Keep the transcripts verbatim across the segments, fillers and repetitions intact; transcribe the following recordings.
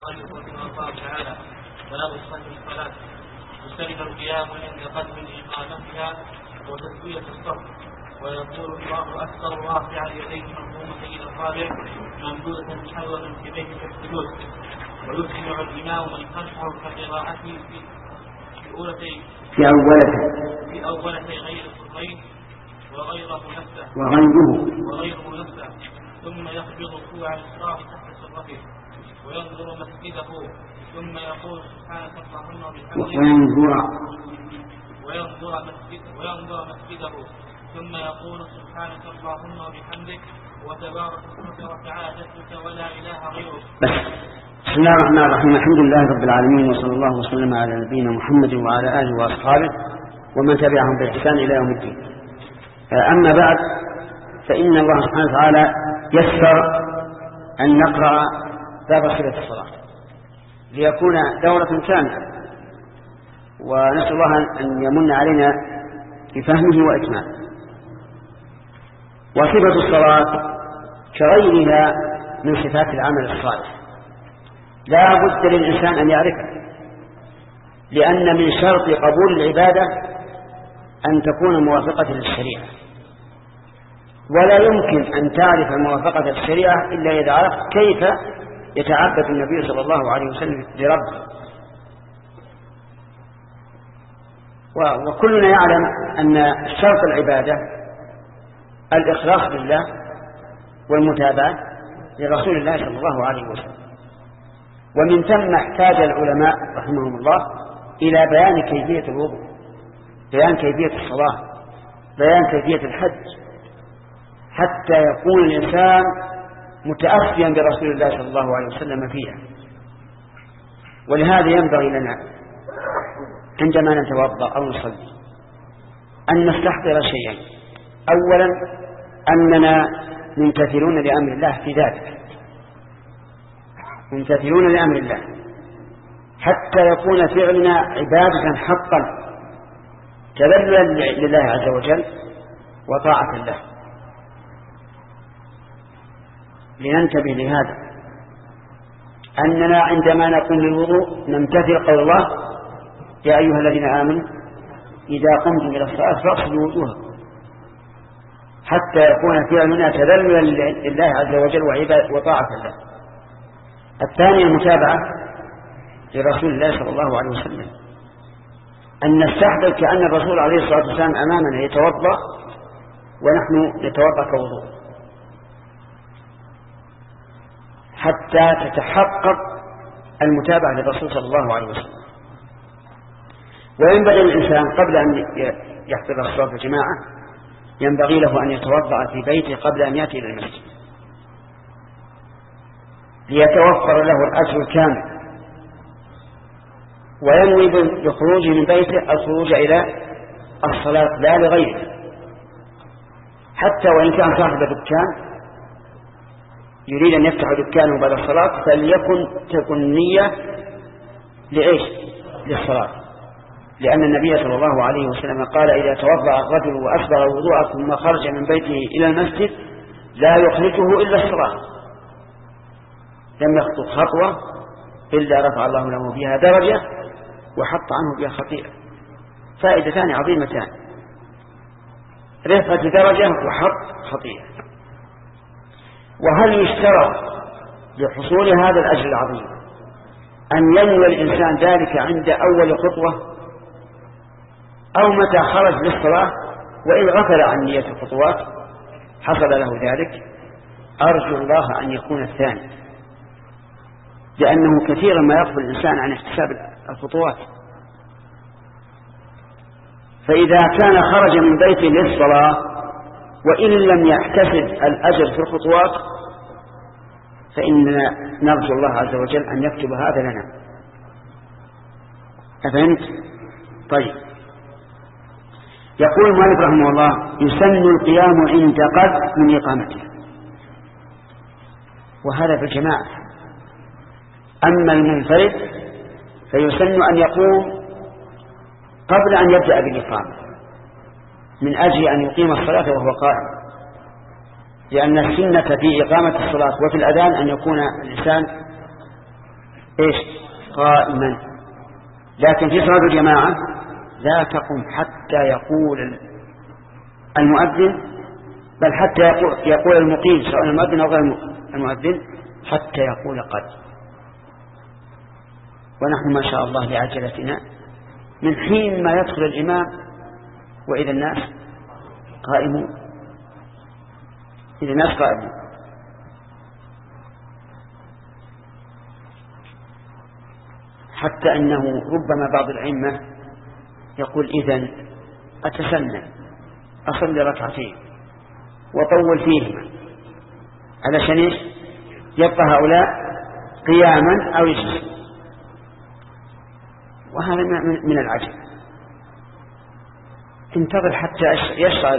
المؤلف رحمه الله تعالى باب صفة الصلاة يستلم القيام عند قدم إقامتها وتسوية الصف ويقول الله أكبر رافعا يديه مقومة إلى القابل ممدودة نحو منكبيه كالسجود ويسمع الإمام من خلفه كقراءته في في أولتي في أولتي في أولتي غير الصفين وغيره نفسه وغيره وغيره نفسه ثم يخبض كوع الإسراء تحت سرته وينظر مسجده ثم يقول سبحانك اللهم وبحمدك وينظر وينظر مسجده وينظر مسجده ثم يقول سبحانك اللهم وبحمدك وتبارك اسمك وتعالى جدك ولا اله غيرك. بسم الله الرحمن الرحيم. الحمد لله رب العالمين وصلى الله وسلم على نبينا محمد وعلى اله واصحابه ومن تبعهم باحسان الى يوم الدين. اما بعد، فان الله سبحانه وتعالى يسر ان نقرا باب صفة الصلاة ليكون دورة كاملة، ونسأل الله أن يمن علينا بفهمه وإتمامه. وصفة الصلاة كغيرها من صفات العمل الصالح لا بد للإنسان أن يعرفها، لأن من شرط قبول العبادة أن تكون موافقة للشريعة، ولا يمكن أن تعرف موافقة للشريعة إلا إذا عرفت كيف يتعبد النبي صلى الله عليه وسلم لربه. وكلنا يعلم أن شرط العبادة الإخلاص لله والمتابعة لرسول الله صلى الله عليه وسلم. ومن ثم احتاج العلماء رحمهم الله إلى بيان كيفية الوضوء، بيان كيفية الصلاة، بيان كيفية الحج، حتى يكون الإنسان متأسيا برسول الله صلى الله عليه وسلم فيها. ولهذا ينبغي لنا عندما نتوضأ أو نصلي أن نستحضر شيئين. أولا أننا ممتثلون لأمر الله في ذلك، ممتثلون لأمر الله حتى يكون فعلنا عبادة حقا تذللا لله عز وجل وطاعة له. لننتبه لهذا، أننا عندما نقوم بالوضوء نمتثل قول الله يا أيها الذين آمنوا إذا قمتم إلى الصلاة فاغسلوا وجوهكم، حتى يكون فعلنا تذللا لله عز وجل وطاعة له. الثاني المتابعة لرسول الله صلى الله عليه وسلم، أن نستحضر كأن الرسول عليه الصلاة والسلام أمامنا يتوضأ ونحن نتوضأ كوضوء، حتى تتحقق المتابعة للرسول صلى الله عليه وسلم. وينبغي الإنسان قبل أن يحضر الصلاة الجماعة ينبغي له أن يتوضأ في بيته قبل أن يأتي إلى المسجد، ليتوفر له الأجر الكامل، وينوي بخروجه من بيته الخروج إلى الصلاة لا لغيره. حتى وإن كان صاحب دكان يريد أن يفتح دكانه بعد الصلاة فليكن تكن نية لإيش؟ للصلاة، لأن النبي صلى الله عليه وسلم قال إذا توضأ الرجل وأسبغ وضوءه ثم خرج من بيته إلى المسجد لا يخرجه إلا الصلاة، لم يخطو خطوة إلا رفع الله له بها درجة وحط عنه بها خطيئة. فائدتان عظيمتان، رفعة درجة وحط خطيئة. وهل يشترط لحصول هذا الأجر العظيم أن ينوي الإنسان ذلك عند أول خطوة أو متى خرج للصلاة؟ وإن غفل عن نية الخطوات حصل له ذلك. أرجو الله أن يكون الثاني، لأنه كثيرا ما يغفل الإنسان عن احتساب الخطوات. فإذا كان خرج من بيته للصلاة وإن لم يحتسب الأجر في الخطوات فإننا نرجو الله عز وجل أن يكتب هذا لنا. أفهمت؟ طيب. يقول المؤلف رحمه الله يسن القيام عند قد من إقامته، وهذا في الجماعة. أما المنفرد فيسن أن يقوم قبل أن يبدأ بالإقامة من أجل أن يقيم الصلاة وهو قائم، لأن السنة في إقامة الصلاة وفي الأذان أن يكون الإنسان إيش قائما. لكن في صلاة الجماعة لا تقم حتى يقول المؤذن، بل حتى يقول المقيم سواء المؤذن أو غير المؤذن حتى يقول قد. ونحن ما شاء الله لعجلتنا من حين ما يدخل الإمام وإذا الناس قائمون، إذا الناس قائمون. حتى أنه ربما بعض الأئمة يقول إذن أتسنن أصلي ركعتين وطول فيهما علشان إيش يبقى هؤلاء قياما أو يجلسون، وهذا من العجب. انتظر حتى يشرع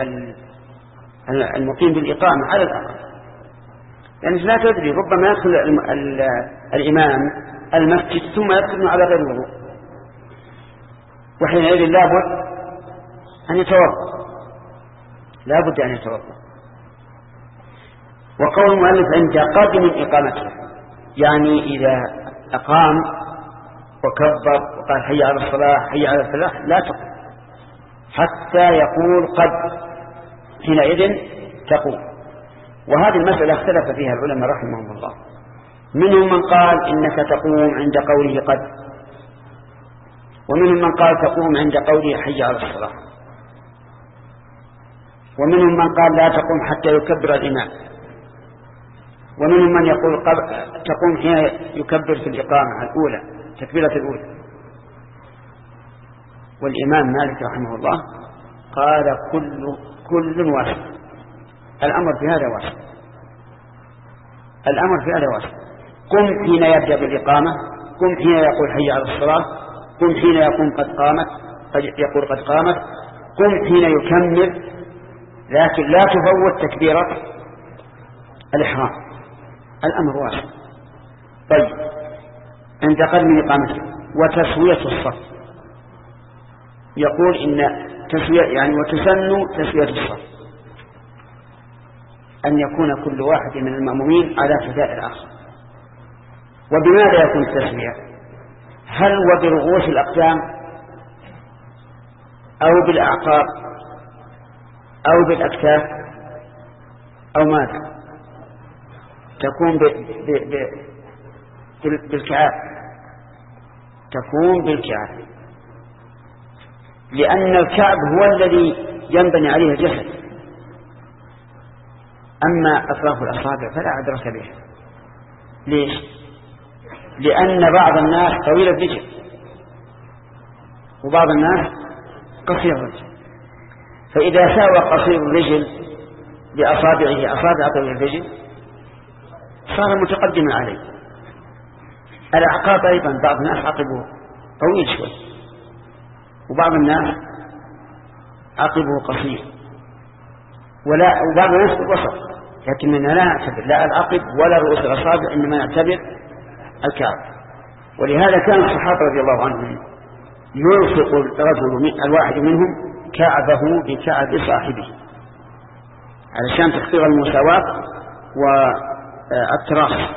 المقيم بالإقامة على الأقل، يعني لا تدري ربما يدخل الإمام المسجد ثم يدخل على غير الوضوء، وحينئذ لابد أن يتوضأ، لابد أن يتوضأ. وقول المؤلف عند قادم من إقامته، يعني إذا أقام وكبر وقال حي على الصلاة حي على الفلاح لا تقوم حتى يقول قد، حينئذ تقوم. وهذه المسألة اختلف فيها العلماء رحمهم الله، منهم من قال إنك تقوم عند قوله قد، ومنهم من قال تقوم عند قوله حي على الصلاة، ومنهم من قال لا تقوم حتى يكبر الإمام، ومنهم من يقول تقوم حين يكبر في الإقامة الأولى تكبيرة الأولى. والإمام مالك رحمه الله قال كل كل واسع، الأمر في هذا واسع، الأمر في هذا واسع. قم حين يبدأ بالإقامة، قم حين يقول حي على الصلاة، قم حين يقول قد قامت يقول قد قامت، قم حين يكمل، لكن لا تفوت تكبيرة الإحرام. الأمر واسع. طيب عند قدم إقامته وتسوية الصف، يقول إن تسوية يعني وتسن تسوية الصف أن يكون كل واحد من المأمومين على فداء الآخر. وبماذا يكون التسوية؟ هل وبرؤوس الأقدام أو بالأعقاب أو بالأكتاف أو ماذا؟ تكون ب... ب... ب... بالكعاب، تكون بالكعاب، لأن الكعب هو الذي ينبني عليه الجسد، أما أطراف الأصابع فلا عبرة بها. ليش؟ لأن بعض الناس طويل الرجل وبعض الناس قصير الرجل، فإذا ساوى قصير الرجل بأصابعه أصابع طويل الرجل صار متقدما عليه. الأعقاب أيضا بعض الناس عقبه طويل شوي وبعض الناس عقبه قصير، ولا وبعض الناس بالوسط، لكننا لا نعتبر لا العقب ولا رؤوس الأصابع، إنما نعتبر الكعب. ولهذا كان الصحابة رضي الله عنهم يلصق الرجل الواحد منهم كعبه بكعب صاحبه علشان تحقيق المساواة والتراص.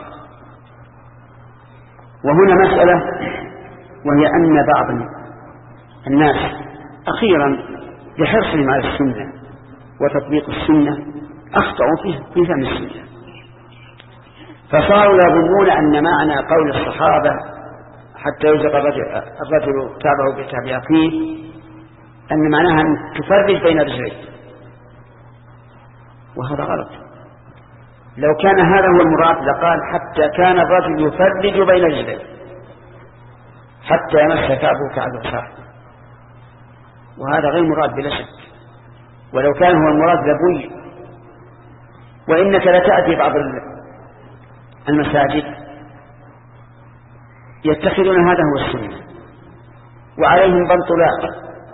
وهنا مسألة، وهي أن بعض الناس أخيرا بحرصهم على السنة وتطبيق السنة أخطأوا في فهم السنة، فصاروا يظنون أن معنى قول الصحابة حتى يرزق الرجل تابعه بتابع فيه أن معناها أن تفرج بين رجلين، وهذا غلط. لو كان هذا هو المراد لقال حتى كان الرجل يفرج بين رجلين حتى يمس كعبه كعب صاحبه، وهذا غير مراد بلا شك. ولو كان هو المراد لبوي. وإنك لتأتي بعض المساجد يتخذون هذا هو السنة وعليهم بنطلات،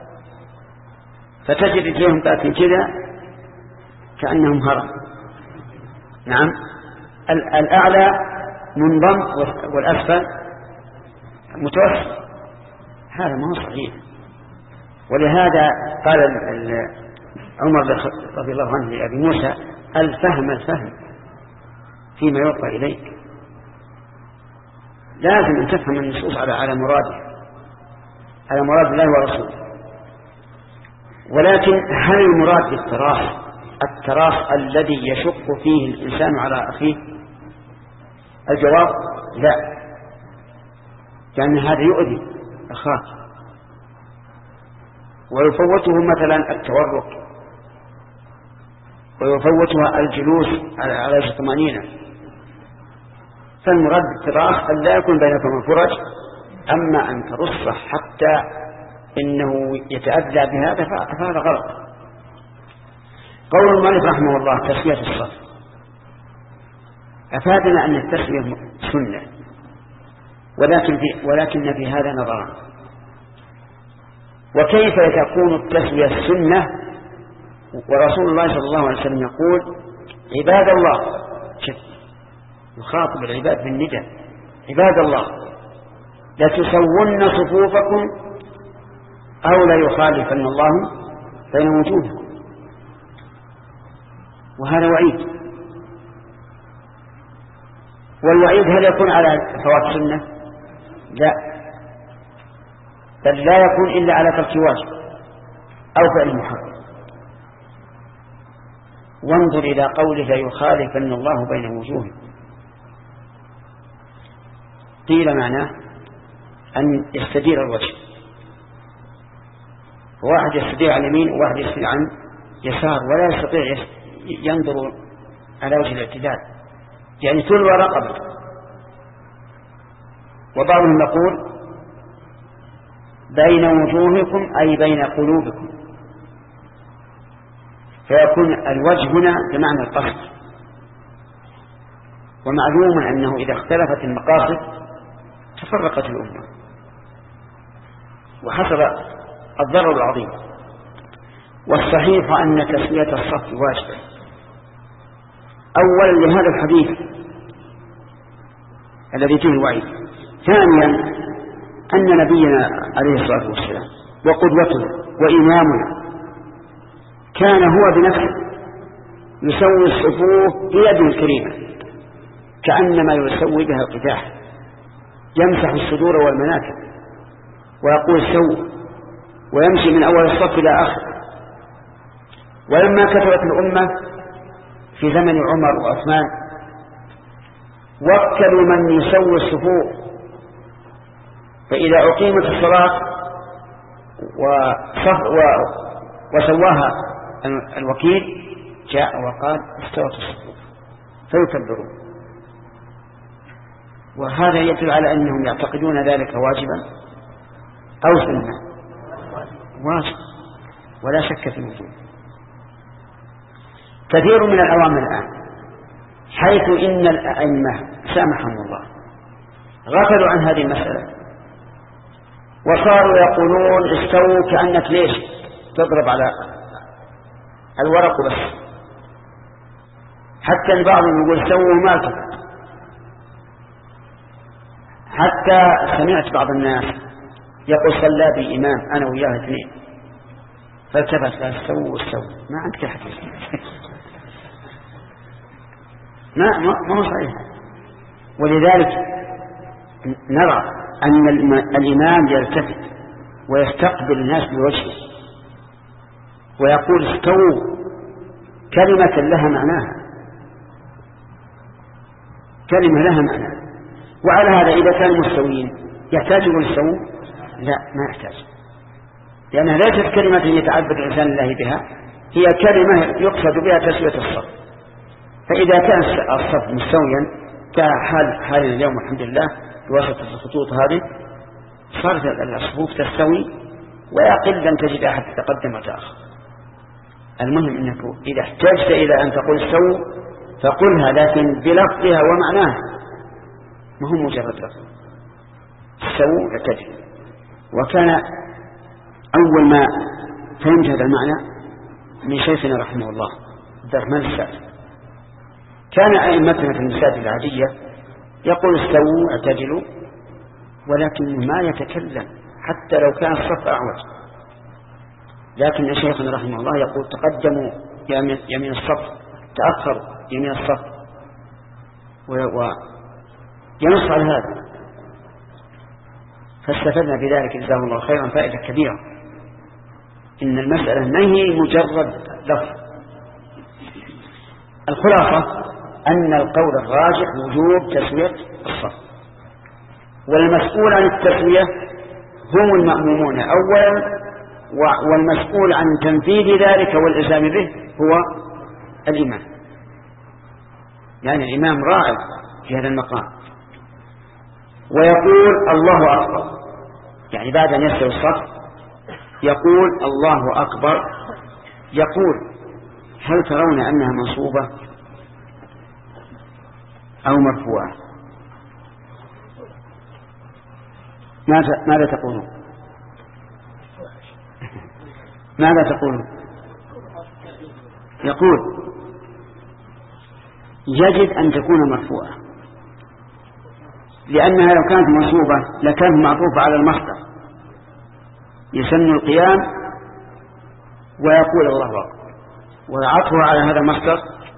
فتجد رجلهم تأتي كذا كأنهم هرم. نعم، الأعلى منضم والأسفل متوسط، هذا ما هو صحيح. ولهذا قال عمر رضي الله عنه لأبي موسى الفهم الفهم فيما يوقع إليك. لازم أن تفهم النصوص على على مراده على مراد الله ورسوله. ولكن هل المراد بالتراخ التراخ الذي يشق فيه الإنسان على أخيه؟ الجواب لا، لأن هذا يؤذي أخاه ويفوته مثلا التورك ويفوتها الجلوس على الطمأنينة. فالمراد بالتراخ أن لا يكون بينكم فرج، أما أن ترصه حتى إنه يتأذى بهذا فهذا غلط. قول المؤلف رحمه الله تسوية الصف أفادنا أن التسوية سنة، ولكن في, ولكن في هذا نظران. وكيف تكون التسوية السنة ورسول الله صلى الله عليه وسلم يقول عباد الله، يخاطب العباد بالنداء عباد الله لتسون صفوفكم أو لا يخالفن الله بين وجوهكم، وهذا وعيد. والوعيد هل يكون على فوات سنة؟ لا، بل لا يكون إلا على ترك واجب أو فعل محرم. وانظر إلى قوله لا يخالفن الله بين وجوهكم، قيل معناه أن يستدير الوجه، واحد يستدير عن اليمين وواحد يستدير عن يسار ولا يستطيع ينظر على وجه الاعتدال، يعني تلوى رقبة. وبعضهم يقول بين وجوهكم أي بين قلوبكم، فيكون الوجه هنا بمعنى القصد. ومعلوم أنه إذا اختلفت المقاصد تفرقت الأمة وحصل الضرر العظيم. والصحيح أن تسوية الصف واجبة أولا لهذا الحديث الذي فيه الوعيد، ثانيا أن نبينا عليه الصلاة والسلام وقدوته وإمامنا كان هو بنفسه يسوي الصفوف بيده الكريمة كأنما يسوي بها القداح، يمسح الصدور والمناكب ويقول سووا، ويمشي من أول الصف إلى آخر. ولما كثرت الأمة في زمن عمر وعثمان وكلوا من يسوي الصفوف، فإذا أقيمت الصلاة وسواها الوكيل جاء وقال استوت الصفوف فيكبرون. وهذا يدل على أنهم يعتقدون ذلك واجبا أو سنة، واجب ولا شك في الوجوب. كثير من العوام الآن حيث إن الأئمة سامحهم الله غفلوا عن هذه المسألة وصاروا يقولون استووا كأنك ليش تضرب على الورق بس، حتى البعض يقول استووا ما تضرب. حتى سمعت بعض الناس يقول صلى بي إمام أنا وياه اثنين فالتفت قال استووا استووا، ما عندك حديث ما ما هو صحيح. ولذلك نرى أن الإمام يلتفت ويستقبل الناس بوجهه ويقول استووا كلمة لها معناها، كلمة لها معناها. وعلى هذا إذا كانوا مستويين يحتاجون يستووا؟ لا، ما يحتاج، لأنها ليست كلمة يتعبد الإنسان الله بها، هي كلمة يقصد بها تسوية الصف. فإذا كان الصف مستويا كحال حال اليوم الحمد لله بواسطة الخطوط هذه صارت الصفوف تستوي ويقل أن تجد أحد تقدم وتأخر. المهم أنك إذا احتاجت إلى أن تقول استووا فقلها، لكن بلفظها ومعناها، ما هو مجرد لفظ. استووا اعتدلوا. وكان أول ما فهمت هذا المعنى من شيخنا رحمه الله عبد الرحمن السعدي، كان أئمتنا في المساجد العادية يقول استووا اعتدلوا، ولكن ما يتكلم حتى لو كان الصف أعوج. لكن شيخنا رحمه الله يقول تقدموا يمين الصف، تأخروا يمين الصف، وينص على هذا. فاستفدنا بذلك جزاه الله خيرا فائدة كبيرة، إن المسألة ما هي مجرد لفظ. الخلاصة أن القول الراجح وجوب تسوية الصف، والمسؤول عن التسوية هم المأمومون أولا، والمسؤول عن تنفيذ ذلك والإلزام به هو الإمام، يعني الإمام راعي في هذا المقام. ويقول الله أكبر، يعني بعد أن يستوي الصف يقول الله أكبر. يقول هل ترون أنها منصوبة أو مرفوعة؟ ماذا ماذا تقولون؟ ماذا تقولون؟ يقول يجب أن تكون مرفوعة، لأنها لو كانت منصوبة لكانت معطوفة على المصدر، يسن القيام ويقول الله أكبر، وعطفها على هذا المصدر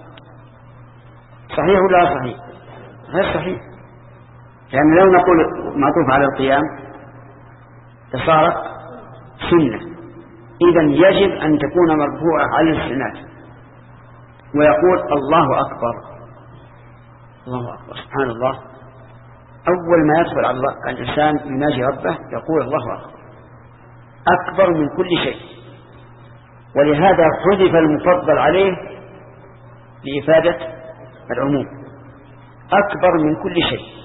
صحيح ولا صحيح؟ غير صحيح، لأن لو نقول معطوف على القيام فصارت سنة. إذن يجب أن تكون مرفوعة على الاستئناف، ويقول الله أكبر. الله أكبر سبحان الله، أول ما يدخل على الإنسان يناجي ربه يقول الله أكبر، أكبر من كل شيء. ولهذا حذف المفضل عليه لإفادة العموم، أكبر من كل شيء.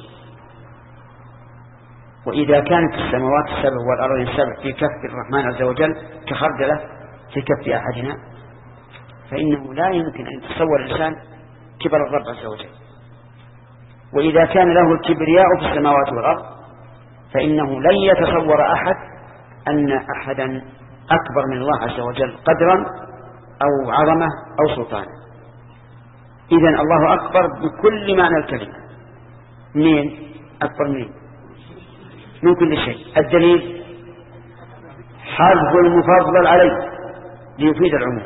وإذا كانت السماوات السبع والأرض السبع في كف الرحمن عز وجل كخردلة في كف أحدنا، فإنه لا يمكن أن يتصور الإنسان كبر الرب عز وجل. وإذا كان له الكبرياء في السماوات والأرض فإنه لن يتصور أحد أن أحدا أكبر من الله عز وجل قدرا أو عظمة أو سلطانا. إذن الله أكبر بكل معنى الكلمة. منين أكبر؟ منين؟ من كل شيء. الدليل حذف المفضل عليه ليفيد العموم.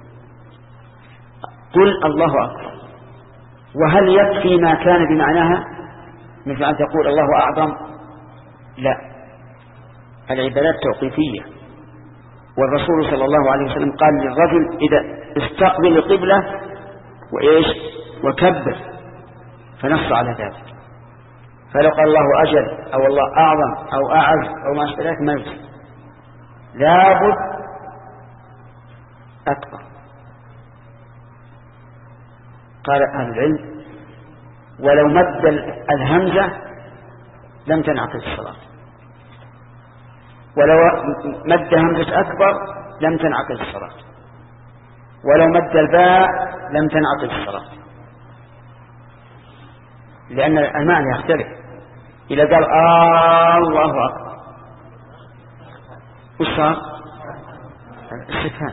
قل الله أكبر، وهل يكفي ما كان بمعناها مثل أن تقول الله أعظم؟ لا، العبادات توقيفية. والرسول صلى الله عليه وسلم قال للرجل إذا استقبل القبلة وإيش وكبر، فنص على ذلك. فلو قال الله أجل أو الله أعظم أو أعز أو ما أشبه ذلك ما يجب، لابد أكبر. قال أهل العلم ولو مد الهمزة لم تنعقد الصلاة، ولو مد همزة أكبر لم تنعقد الصلاة، ولو مد الباء لم تنعقد الصلاة، لأن المعنى يختلف. إذا قال آه الله أكبر وش صار؟ استفهام،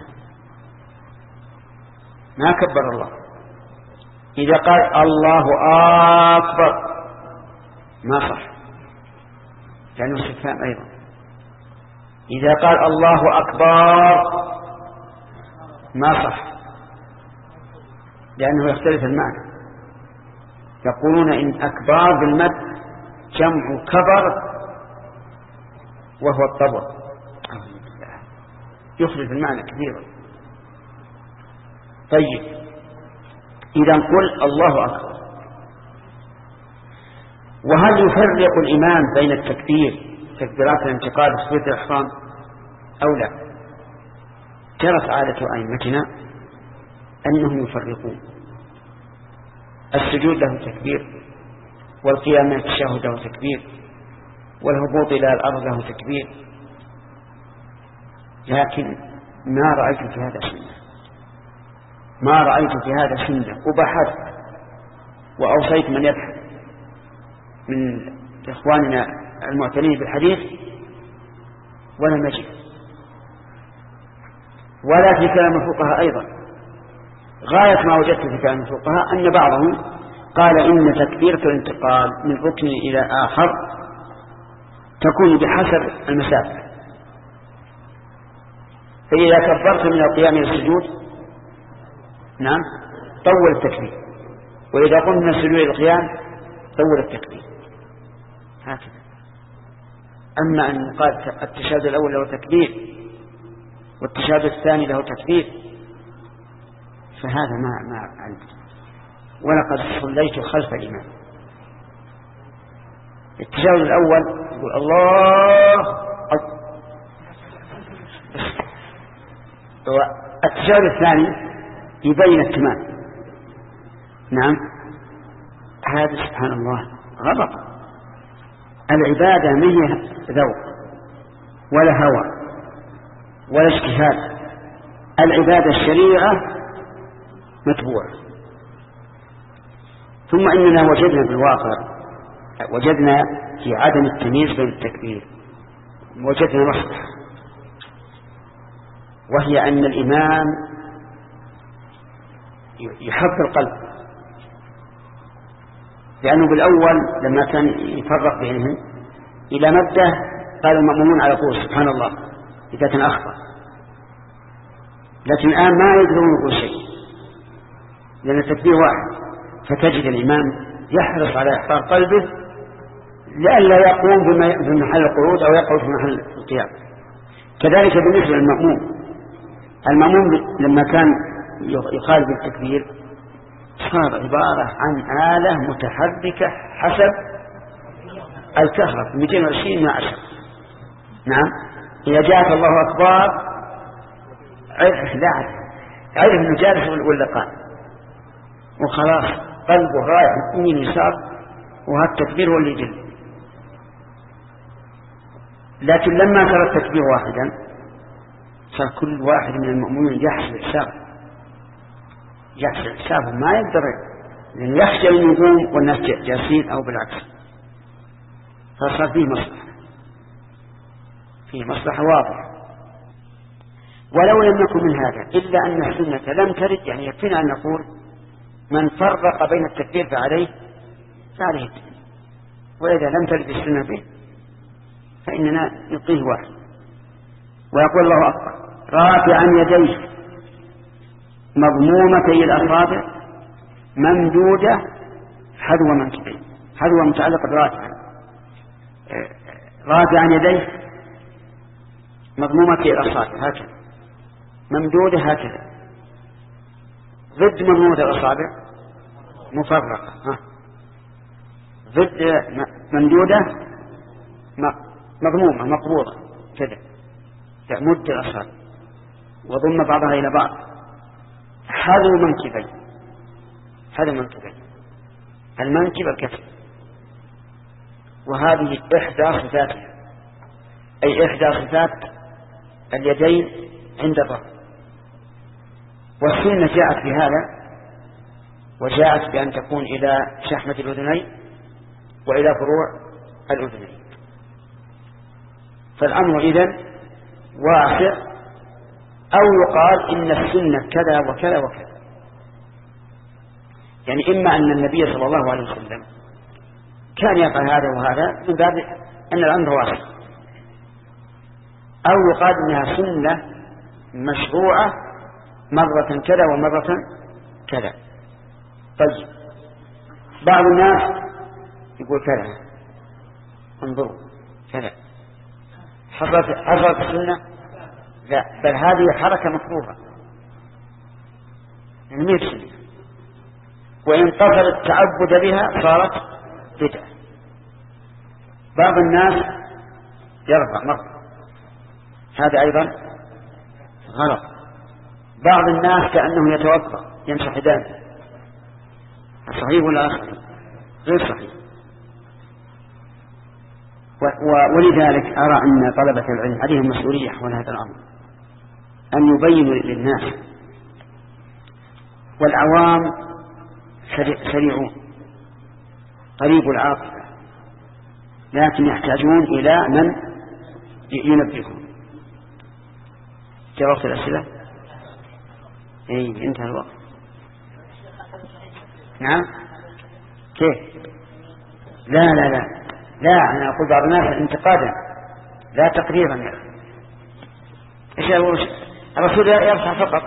ما كبر الله. إذا قال الله أكبر ما صح، لأنه استفهام أيضا. إذا قال الله أكبر ما صح، لأنه يختلف المعنى. يقولون إن أكبار بالمد جمع كبر وهو الطبع، يخرج المعنى كثيرا. طيب إذا قل الله أكبر. وهل يفرق الإمام بين التكبير تكبيرات الانتقال وتكبيرة الإحرام أو لا؟ جرت عادة أئمتنا أنهم يفرقون. السجود له تكبير، والقيام من التشهد له تكبير، والهبوط إلى الأرض له تكبير. لكن ما رأيت في هذا سنة، ما رأيت في هذا سنة. وبحثت وأوصيت من يبحث من إخواننا المعتنين بالحديث ولم أجد، ولا في كلام الفقهاء أيضا. غاية ما وجدت في كلام الفقهاء أن بعضهم قال إن تكبيرة الانتقال من ركن إلى آخر تكون بحسب المسافة، فإذا كبرت من القيام إلى السجود نعم طول التكبير، وإذا قمت من السجود إلى القيام طول التكبير، هكذا. أما أن قال التشهد الأول له تكبير والتشهد الثاني له تكبير فهذا ما ما عندي. ولقد صليت خلف الإمام. التشهد الأول يقول الله أكبر، التشهد الثاني يبين التمام. نعم، هذا سبحان الله غلط. العبادة ما هي ذوق ولا هوى ولا اجتهاد، العبادة الشريعة متبوعة. ثم إننا وجدنا في الواقع وجدنا في عدم التمييز بين التكبير وجدنا مصلحة، وهي أن الإمام يحب القلب، لأنه بالأول لما كان يفرق بينهم إلى مدة قال المأمومون على طول سبحان الله إذا كان أخطأ، لكن الآن ما يقدرون يقول شيء لأن التكبير واحد، فتجد الإمام يحرص على إحضار قلبه لئلا يقوم بمحل القعود أو يقعد في محل القيام. كذلك بالنسبة للمأموم، المأموم لما كان يخالف التكبير صار عبارة عن آلة متحركة حسب الكهرب مئتين وعشرين مع عشر. نعم، إذا جاءت الله أكبر عرف لا عرف أنه جالس ولا قائم، وخلاص قلبه رايح يمين يسار، وهذا التكبير هو اللي يجل. لكن لما صار التكبير واحدا صار كل واحد من المؤمنين يحسب حسابه يحسب حسابه ما يقدر، لأنه يخشى أن يقوم والناس جالسين أو بالعكس، فصار فيه مصلحة فيه مصلحة واضحة. ولو لم يكن من هذا إلا أن السنة لم ترد، يعني يكفينا أن نقول من فرق بين التكبير فعليه فعليه التكبير، وإذا لم ترد السنة به فإننا نلقيه واحد. ويقول الله أكبر رافعا يديه مضمومتي الأصابع ممدودة حذو منكبيه، حذو متعلق برافعا، رافعا يديه مضمومتي الأصابع هكذا ممدودة هكذا، ضد مضمومة الأصابع مفرقة، ها. ضد ممدودة مضمومة مقبوضة كذا تمد الأصابع وضم بعضها إلى بعض، حذو منكبين، حذو منكبين المنكب الكتف، وهذه إحدى صفاتها، أي إحدى صفات اليدين عند الرفع. والسنة جاءت بهذا، وجاءت بأن تكون إلى شحمة الأذنين وإلى فروع الأذنين، فالأمر إذن واسع. أو يقال إن السنة كذا وكذا وكذا، يعني إما أن النبي صلى الله عليه وسلم كان يفعل هذا وهذا من باب أن الأمر واسع، أو يقال إنها سنة مشروعة مرة كذا ومرة كذا. طيب بعض الناس يقول كذا انظروا كذا حصلت حصلت السنة، لا بل هذه حركة مكروهة يعني ما سنة، وإن قصر التعبد بها صارت بدعة. بعض الناس يرفع مرة، هذا أيضا غلط. بعض الناس كأنه يتوضأ يمسح يديه، صحيح ولا غير صحيح؟ ولذلك أرى أن طلبة العلم عليهم مسؤولية حول هذا الأمر، أن يبينوا للناس، والعوام سريعون قريب العاقبة، لكن يحتاجون إلى من ينبههم. جاء وقت الأسئلة؟ إيه انتهى الوقت. نعم كيف؟ لا لا لا لا أنا أقول بعض الناس انتقادا لا تقريبا. إيش الرسول يرفع فقط؟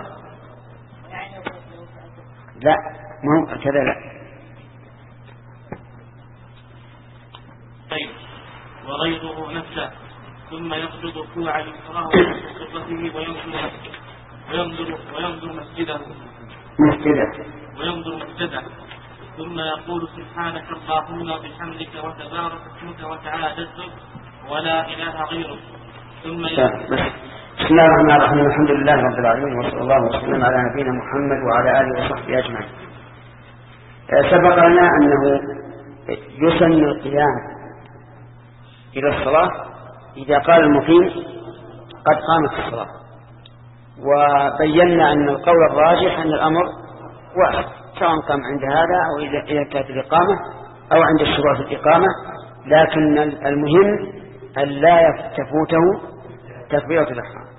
لا ما كذا لا. طيب وغيره نفسه ثم يسجد ركوع الإكراه ويسجد وينظر وينظر وينظر مسجده مسجده وينظر مسجده ثم يقول سبحانك اللهم وبحمدك وتبارك اسمك وتعالى جدك ولا إله غيرك. ثم بسم الله الرحمن الرحيم. الحمد لله رب العالمين وصلى الله وسلم على نبينا محمد وعلى آله وصحبه أجمعين. سبق لنا أنه يسن القيام إلى الصلاة إذا قال المقيم قد قامت الصلاة، وبينا أن القول الراجح أن الأمر واحد سواء قام عند هذا أو إذا كانت الإقامة أو عند الشروع في الإقامة، لكن المهم أن لا تفوته تكبيرة الإحرام.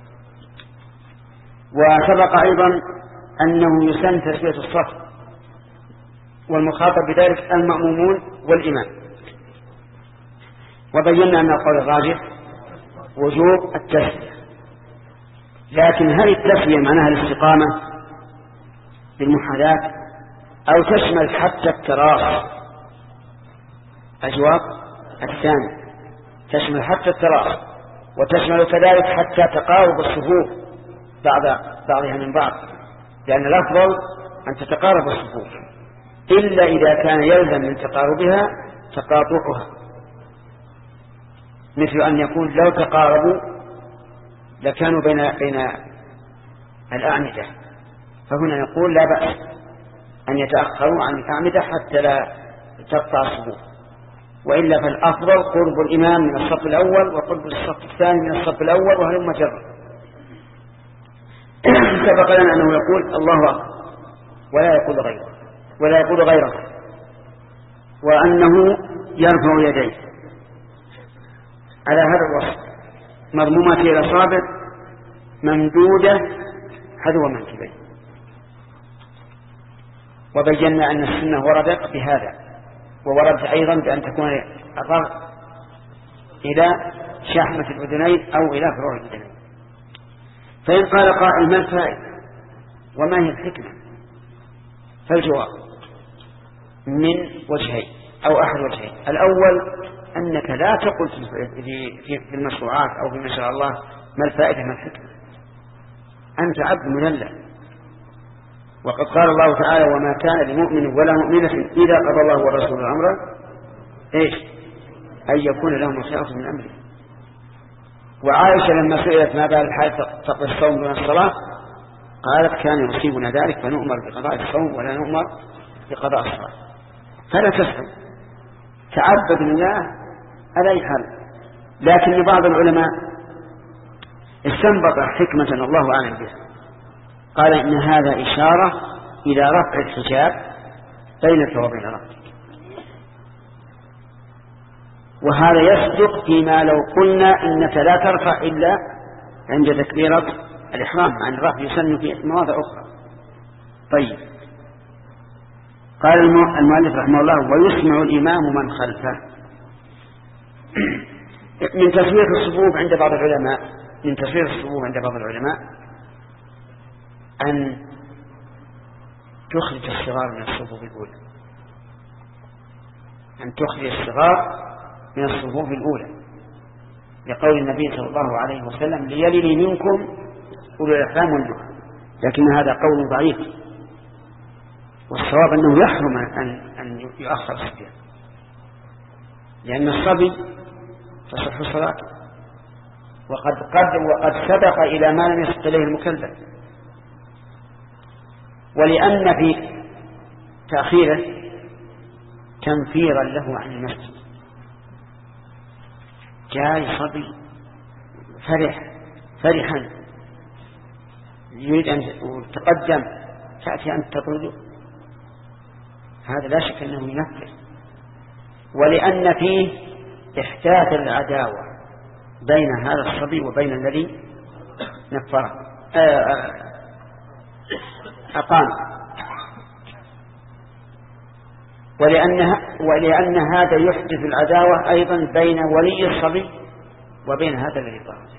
وسبق أيضا أنه يسن تسوية الصف، والمخاطب بذلك المأمومون والإمام. وبينا أن القول الراجح وجوب التسوية، لكن هل التسوية معناها الاستقامة بالمحاذاة أو تشمل حتى التراص؟ الجواب الثاني، تشمل حتى التراص، وتشمل كذلك حتى تقارب الصفوف بعض بعضها من بعض، لأن الأفضل أن تتقارب الصفوف إلا إذا كان يلزم من تقاربها تقاطعها، مثل أن يكون لو تقاربوا لكانوا بين بين الأعمدة، فهنا نقول لا بأس أن يتأخروا عن الأعمدة حتى لا تقطع الصفوف، وإلا فالأفضل قرب الإمام من الصف الأول وقرب الصف الثاني من الصف الأول، وهلم جرا. سبق لنا أنه يقول الله أكبر ولا يقول غيره ولا يقول غيره، وأنه يرفع يديه على هذا الوصف مضمومة إلى الأصابع ممدودة حذو منكبيه. وبينا أن السنة وردت بهذا، وورد أيضا بأن تكون الرفع إلى شحمة الأذنين أو إلى فروع الأذنين. فإن قال قائل ما الفائدة وما هي الحكمة؟ فالجواب من وجهين أو أحد وجهين. الأول أنك لا تقل في المشروعات أو في ما شاء الله ما الفائدة ما الحكمة، أنت عبد مذلل، وقد قال الله تعالى وما كان لمؤمن ولا مؤمنة إذا قضى الله ورسوله أمرا إيش أن يكون لهم خيرة من أمره. وعائشة لما سئلت ما بال الحال تقضي الصوم دون الصلاة قالت كان يصيبنا ذلك فنؤمر بقضاء الصوم ولا نؤمر بقضاء الصلاة. فلا تسأل، تعبد الله على أي حال. لكن بعض العلماء استنبط حكمة الله أعلم بها، قال إن هذا إشارة إلى رفع الحجاب بينك وبين ربك، وهذا يصدق فيما لو قلنا إنك لا ترفع إلا عند تكبيرة الإحرام، عن الرفع يسن في مواضع أخرى. طيب، قال المؤلف رحمه الله ويسمع الإمام من خلفه. من تسوية الصفوف عند بعض العلماء من تسوية الصفوف عند بعض العلماء أن تخرج الصغار من الصفوف الأولى، أن تخرج الصغار من الصفوف الأولى، لقول النبي صلى الله عليه وسلم ليلي منكم أولو الأحلام والنهى، لكن هذا قول ضعيف، والصواب أنه يحرم أن أن يؤخر الصبيان، لأن الصبي تصح صلاته، وقد قد وقد سبق إلى ما لم يسبق إليه المكلف. ولأن في تأخيره تنفيرا له عن المسجد، جاء صبي فرح فرحا يريد أن تقدم تأتي أن تطرده، هذا لا شك أنه ينفر. ولأن فيه إحداث العداوة بين هذا الصبي وبين الذي نفره أقام، ولأن ولأن هذا يحدث العداوة أيضا بين ولي الصبي وبين هذا الذي طرده.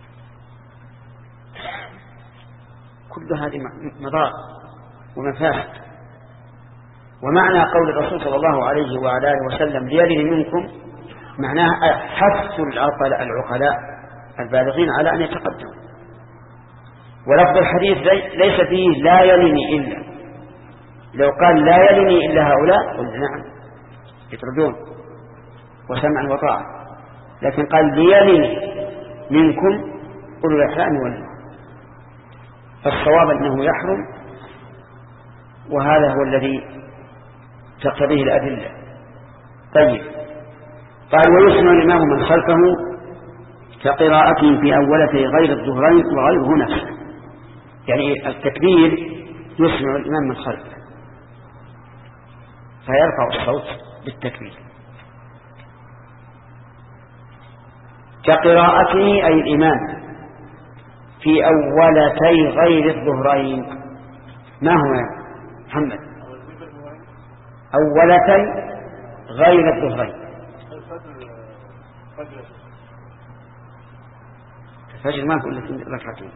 كل هذه مضار ومفاسد. ومعنى قول الرسول صلى الله عليه وعلى آله وسلم ليلي منكم معناه حث العقلاء البالغين على أن يتقدموا. ولفظ الحديث ليس فيه لا يلني إلا، لو قال لا يلني إلا هؤلاء قلت نعم يطردون وسمعا وطاعة، لكن قال ليلني منكم أولو الإحسان والنهى. فالصواب أنه يحرم، وهذا هو الذي تقتضيه الأدلة. طيب، قال ويسمع الإمام من خلفه كقراءته في أولتي غير الظهرين وغيره نفسه، يعني التكبير يسمع الإمام من خلفه فيرفع الصوت بالتكبير. كقراءته أي الإمام في أولتي غير الظهرين. ما هو يا محمد أولتي غير الظهرين؟ الفجر ما كل ركعتين،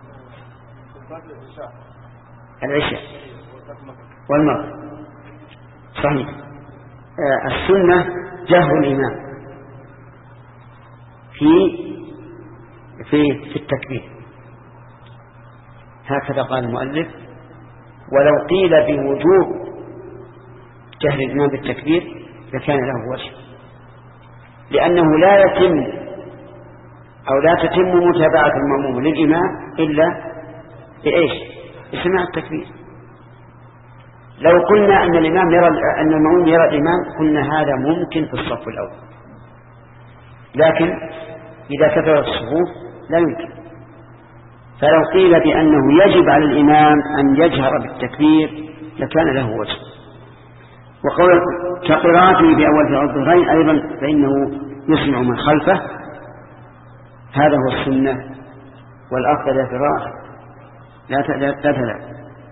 العشاء والمغرب. صحيح. آه السنة جهر الإمام في في في التكبير، هكذا قال المؤلف. ولو قيل بوجوب جهر الإمام بالتكبير لكان له وجه، لأنه لا يتم أو لا تتم متابعة المأموم للإمام إلا بإيش؟ بسماع التكبير. لو قلنا أن الإمام يرى أن المأموم يرى الإمام قلنا هذا ممكن في الصف الأول، لكن إذا كثرت الصفوف لا يمكن. فلو قيل بأنه يجب على الإمام أن يجهر بالتكبير لكان له وجه. وقول كقراءته بأول الظهرين أيضا فإنه يسمع من خلفه، هذا هو السنة والأفضل القراءة لا تتلع.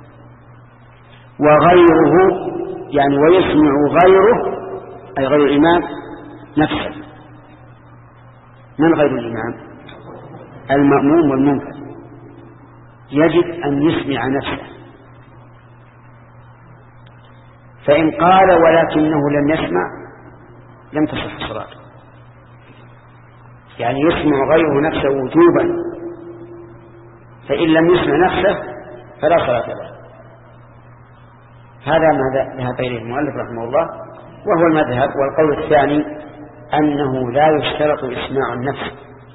وغيره يعني ويسمع غيره أي غير الإمام نفسه. من غير الإمام؟ المأموم والمنفرد يجب أن يسمع نفسه. فإن قال ولكنه لم يسمع لم تصح صلاته، يعني يسمع غيره نفسه وجوبا، فإن لم يسمع نفسه فلا صلاة له. هذا ما ذهب إليه المؤلف رحمه الله، وهو المذهب. والقول الثاني أنه لا يشترط إسماع النفس،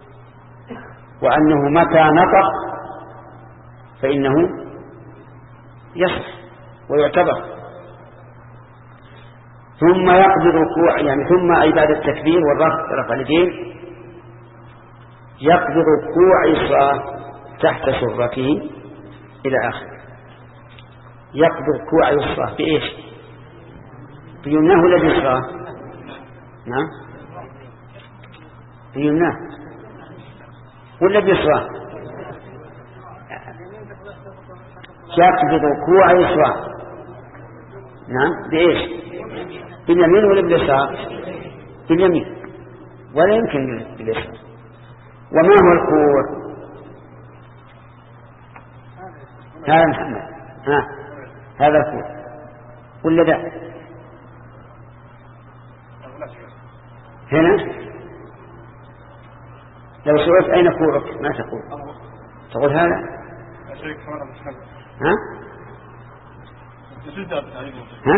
وأنه متى نطق فإنه يصح ويعتبر. ثم يقضي الركوع، يعني ثم أي بعد التكبير والرفع اليدين يقضي ركوع الصلاة تحت سرته إلى آخره. يقضي ركوع الصلاة بإيش؟ بيمناه ولا بيسراه؟ نعم بيمناه ولا بيسراه؟ يقضي ركوع الصلاة نعم بإيش؟ باليمين ولا باليسار؟ باليمين، ولا يمكن باليسار. وما هو الكوع؟ هذا محمد ها هذا الكوع ولا ذا؟ هنا لو سئلت أين كوعك ما تقول؟ تقول هذا؟ ها؟ ها؟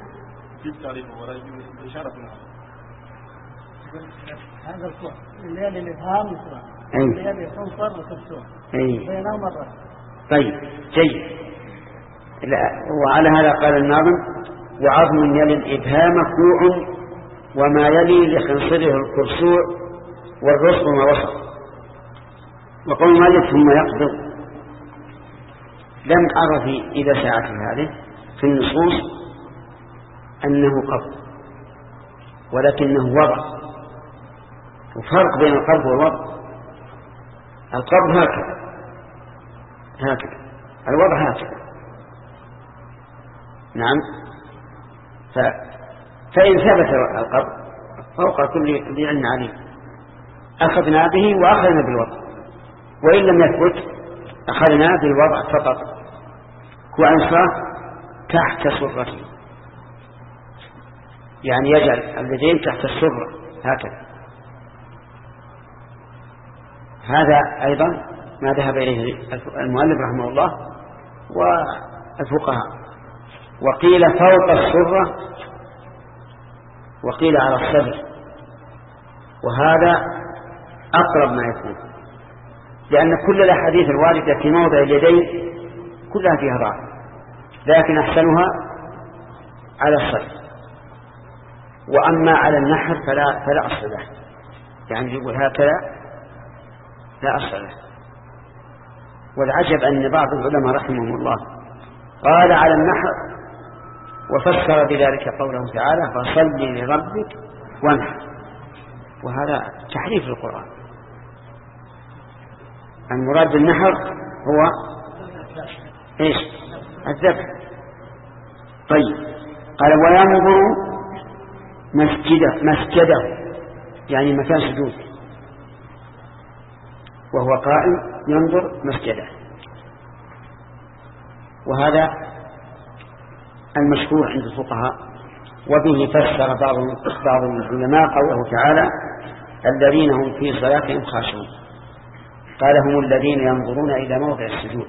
هذا الكوع الليل الإبهام يسرى، الليل يصنصر وتبسوه بينه مرة. طيب جيد. وعلى هذا قال الناظم: وعظم يلي الإبهام كوع وما يلي لخنصره الكرسوع والرسل ما وصل. وقول مالك ثم يقبض لم أرى في إذا ساعة هذه في النصوص أنه قبض، ولكنه وضع. وفرق بين القبض والوضع. القبض هكذا هكذا، الوضع هكذا. نعم. ف... فإن ثبت القبض فوق كل ذي علم عليه أخذنا به وأخذنا بالوضع، وإن لم يثبت أخذنا بالوضع فقط. كوعنصة تحت سرته، يعني يجعل اليدين تحت السرة هكذا. هذا أيضا ما ذهب إليه المؤلف رحمه الله والفقهاء. وقيل فوق السرة وقيل على الصدر، وهذا أقرب ما يكون، لأن كل الأحاديث الواردة في موضع اليدين كلها فيها ضعف، لكن أحسنها على الصدر. وأما على النحر فلا, فلا أصل له، يعني يقول هكذا لا أصل له. والعجب أن بعض العلماء رحمهم الله قال على النحر وفسر بذلك قوله تعالى فصل لربك وانحر، وهذا تحريف القرآن. المراد بالنحر هو ايش؟ الذبح. طيب قال وينظر مسجده مسجده يعني مكان سجود، وهو قائم ينظر مسجده. وهذا المشهور عند الفقهاء، وبه فسر بعض بعض العلماء قوله تعالى الذين هم في صلاتهم خاشعون، قال هم الذين ينظرون إلى موضع السجود.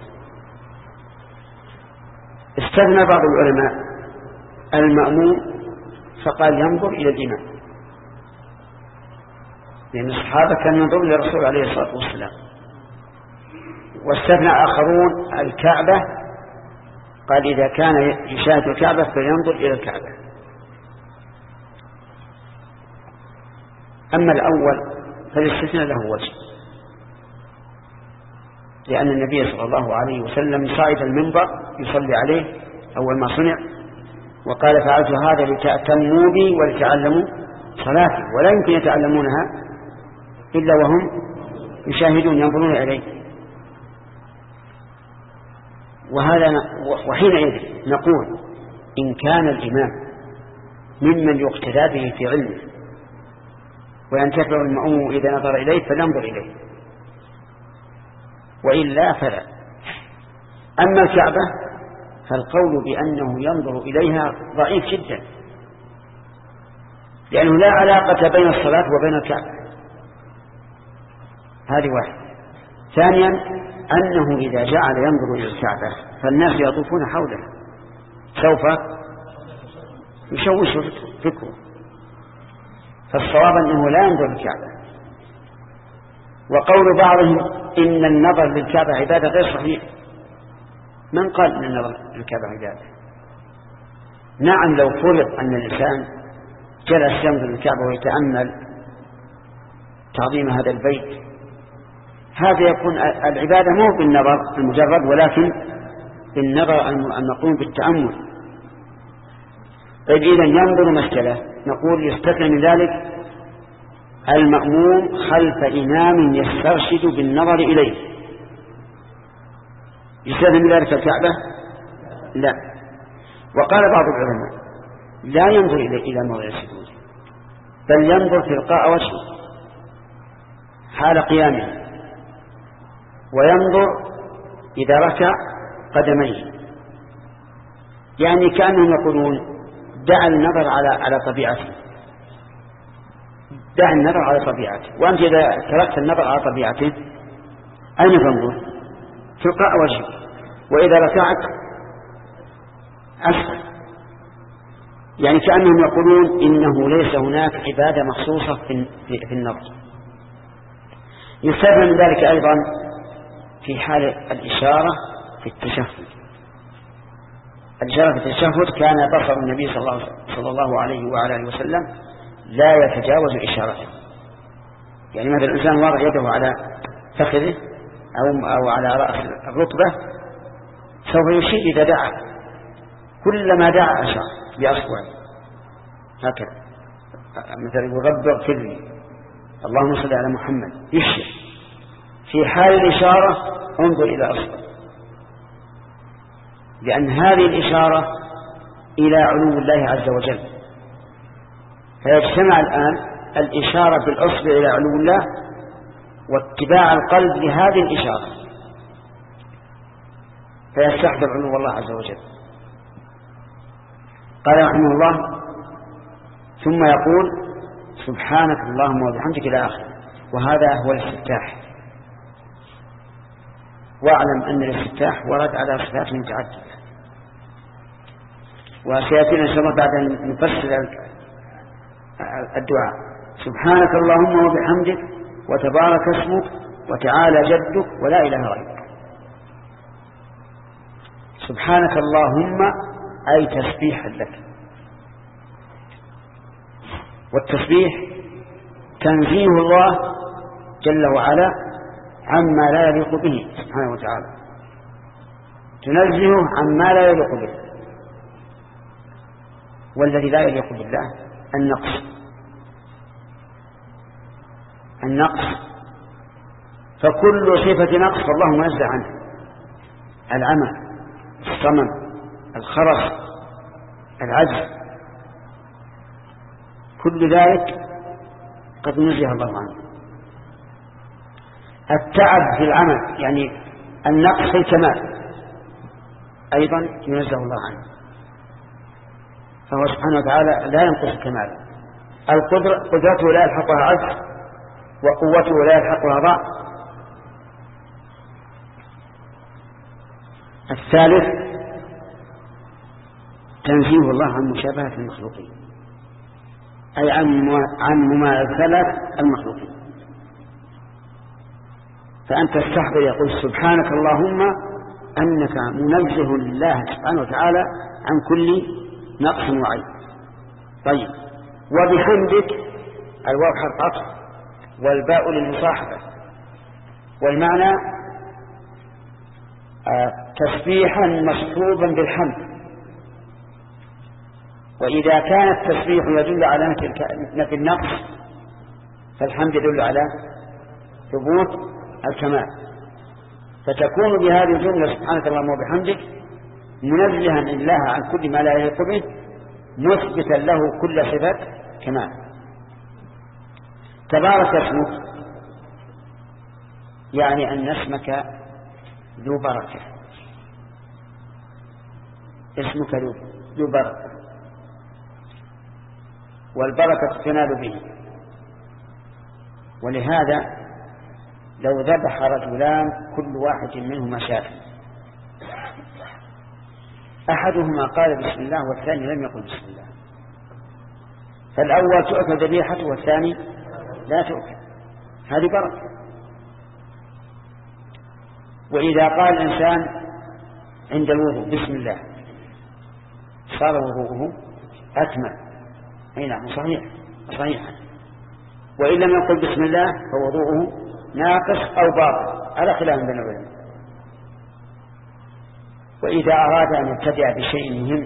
استثنى بعض العلماء المأموم فقال ينظر إلى الإمام، لأن الصحابة كانوا ينظرون إلى الرسول عليه الصلاة والسلام. واستثنى آخرون الكعبة، قال إذا كان يشاهد الكعبة فلينظر إلى الكعبة. أما الأول فالاستثناء له وجه، لأن النبي صلى الله عليه وسلم صعد المنبر يصلي عليه أول ما صنع وقال فعلت هذا لتأتموا بي ولتعلموا صلاتي، ولا يمكن يتعلمونها إلا وهم يشاهدون ينظرون إليه. وهذا وحينئذ نقول إن كان الإمام ممن يقتدى به في علمه وينتفع المأموم إذا نظر إليه فلينظر إليه، وإلا فلا. أما الكعبة فالقول بأنه ينظر إليها ضعيف جدا، لأنه لا علاقة بين الصلاة وبين الكعبة. هذه واحد. ثانيا أنه إذا جعل ينظر إلى الكعبة فالناس يطوفون حوله سوف يشوش فكره، فالصواب أنه لا ينظر للكعبة. وقول بعضهم إن النظر للكعبة عبادة غير صحيح، من قال إن النظر للكعبة عبادة؟ نعم لو فرض أن الإنسان جلس ينظر للكعبة ويتأمل تعظيم هذا البيت، هذا يكون العبادة مو بالنظر المجرد ولكن بالنظر المقوم بالتأمل. طيب إذن ينظر مسجله، نقول يستثنى من ذلك المأموم خلف إمام يسترشد بالنظر إليه. يستثنى من ذلك الكعبة؟ لا. وقال بعض العلماء لا ينظر إلى موضع السجود، بل ينظر تلقاء وجهه حال قيامه، وينظر إذا ركع قدميه، يعني كأنهم يقولون دع النظر على على طبيعته، دع النظر على طبيعته. وأنت إذا تركت النظر على طبيعته أين تنظر؟ تلقاء وجهه، وإذا ركعت أسفل. يعني كأنهم يقولون إنه ليس هناك عبادة مخصوصة في, في, في النظر. يستثنى من ذلك أيضا في حال الإشارة في التشهد. الإشارة في التشهد كان بصر النبي صلى الله, صلى الله عليه وعلى آله وسلم لا يتجاوز إشارته. يعني مثلا الإنسان وضع يده على فخذه أو, أو على رأس الركبة سوف يشير إذا دعا، كلما دعا أشار بأصبعه هكذا، مثلا يقول رب اغفر لي اللهم صل على محمد، يشير. في حال الإشارة انظر إلى أصبع، لأن هذه الإشارة إلى علو الله عز وجل، فيجتمع الآن الإشارة بالأصبع إلى علو الله واتباع القلب لهذه الإشارة فيستحضر علو الله عز وجل. قال رحمه الله ثم يقول سبحانك اللهم وبحمدك إلى آخره. وهذا هو الاستفتاح. واعلم أن الاستفتاح ورد على صفات متعددة، وسيأتينا إن شاء الله بعد أن نفسر الدعاء. سبحانك اللهم وبحمدك وتبارك اسمك وتعالى جدك ولا إله غيرك. سبحانك اللهم أي تسبيحا لك، والتسبيح تنزيه الله جل وعلا عما لا يليق به سبحانه وتعالى، تنزهه عما لا يليق به. والذي لا يليق بالله النقص النقص فكل صفة نقص فالله منزه عنه. العمى، الصمم، الخرس، العجز، كل ذلك قد نزه الله عنه. التعب في العمل يعني النقص في الكمال أيضا ينزه الله عنه، فهو سبحانه وتعالى لا ينقص الكمال. القدرة قدرته لا يلحقها عجز، وقوته لا يلحقها ضعف. الثالث تنزيه الله عن مشابهة المخلوقين، أي عن مماثلة المخلوقين. فأنت تستحضر يقول سبحانك اللهم أنك منزه لله سبحانه وتعالى عن كل نقص وعيب. طيب، وبحمدك الواو حرف عطف والباء للمصاحبة، والمعنى آه تسبيحا مصحوبا بالحمد. وإذا كان التسبيح يدل على نفي النقص فالحمد يدل على ثبوت الكمال، فتكون بهذه الجملة سبحانك اللهم وبحمدك منزها الله عن كل ما لا يليق به، مثبتا له كل صفات كمال. تبارك اسمك يعني أن اسمك ذو بركة، اسمك ذو بركة، والبركة تنال به. ولهذا لو ذبح رجلان كل واحد منهما شاة، أحدهما قال بسم الله والثاني لم يقل بسم الله، فالأول تؤكل ذبيحته والثاني لا تؤكل، هذه بركة. وإذا قال الإنسان عند الوضوء بسم الله صار وضوءه أكمل، أي نعم صحيح صحيح. وإن لم يقل بسم الله فوضوءه ناقص أو باطل على خلاف بين العلماء. وإذا أراد أن يبتدع بشيء مهم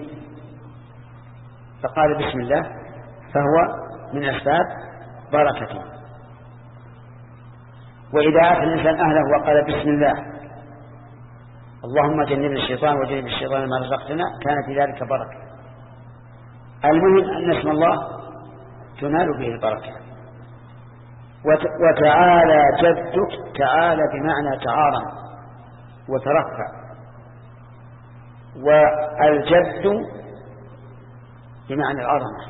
فقال بسم الله فهو من أسباب بركته. وإذا أتى الإنسان أهله وقال بسم الله اللهم جنبنا الشيطان وجنب الشيطان ما رزقتنا كانت في ذلك بركة. المهم أن اسم الله تنال به البركة. وتعالى جدك، تعالى بمعنى تعاظم وترفع، والجد بمعنى العظمة،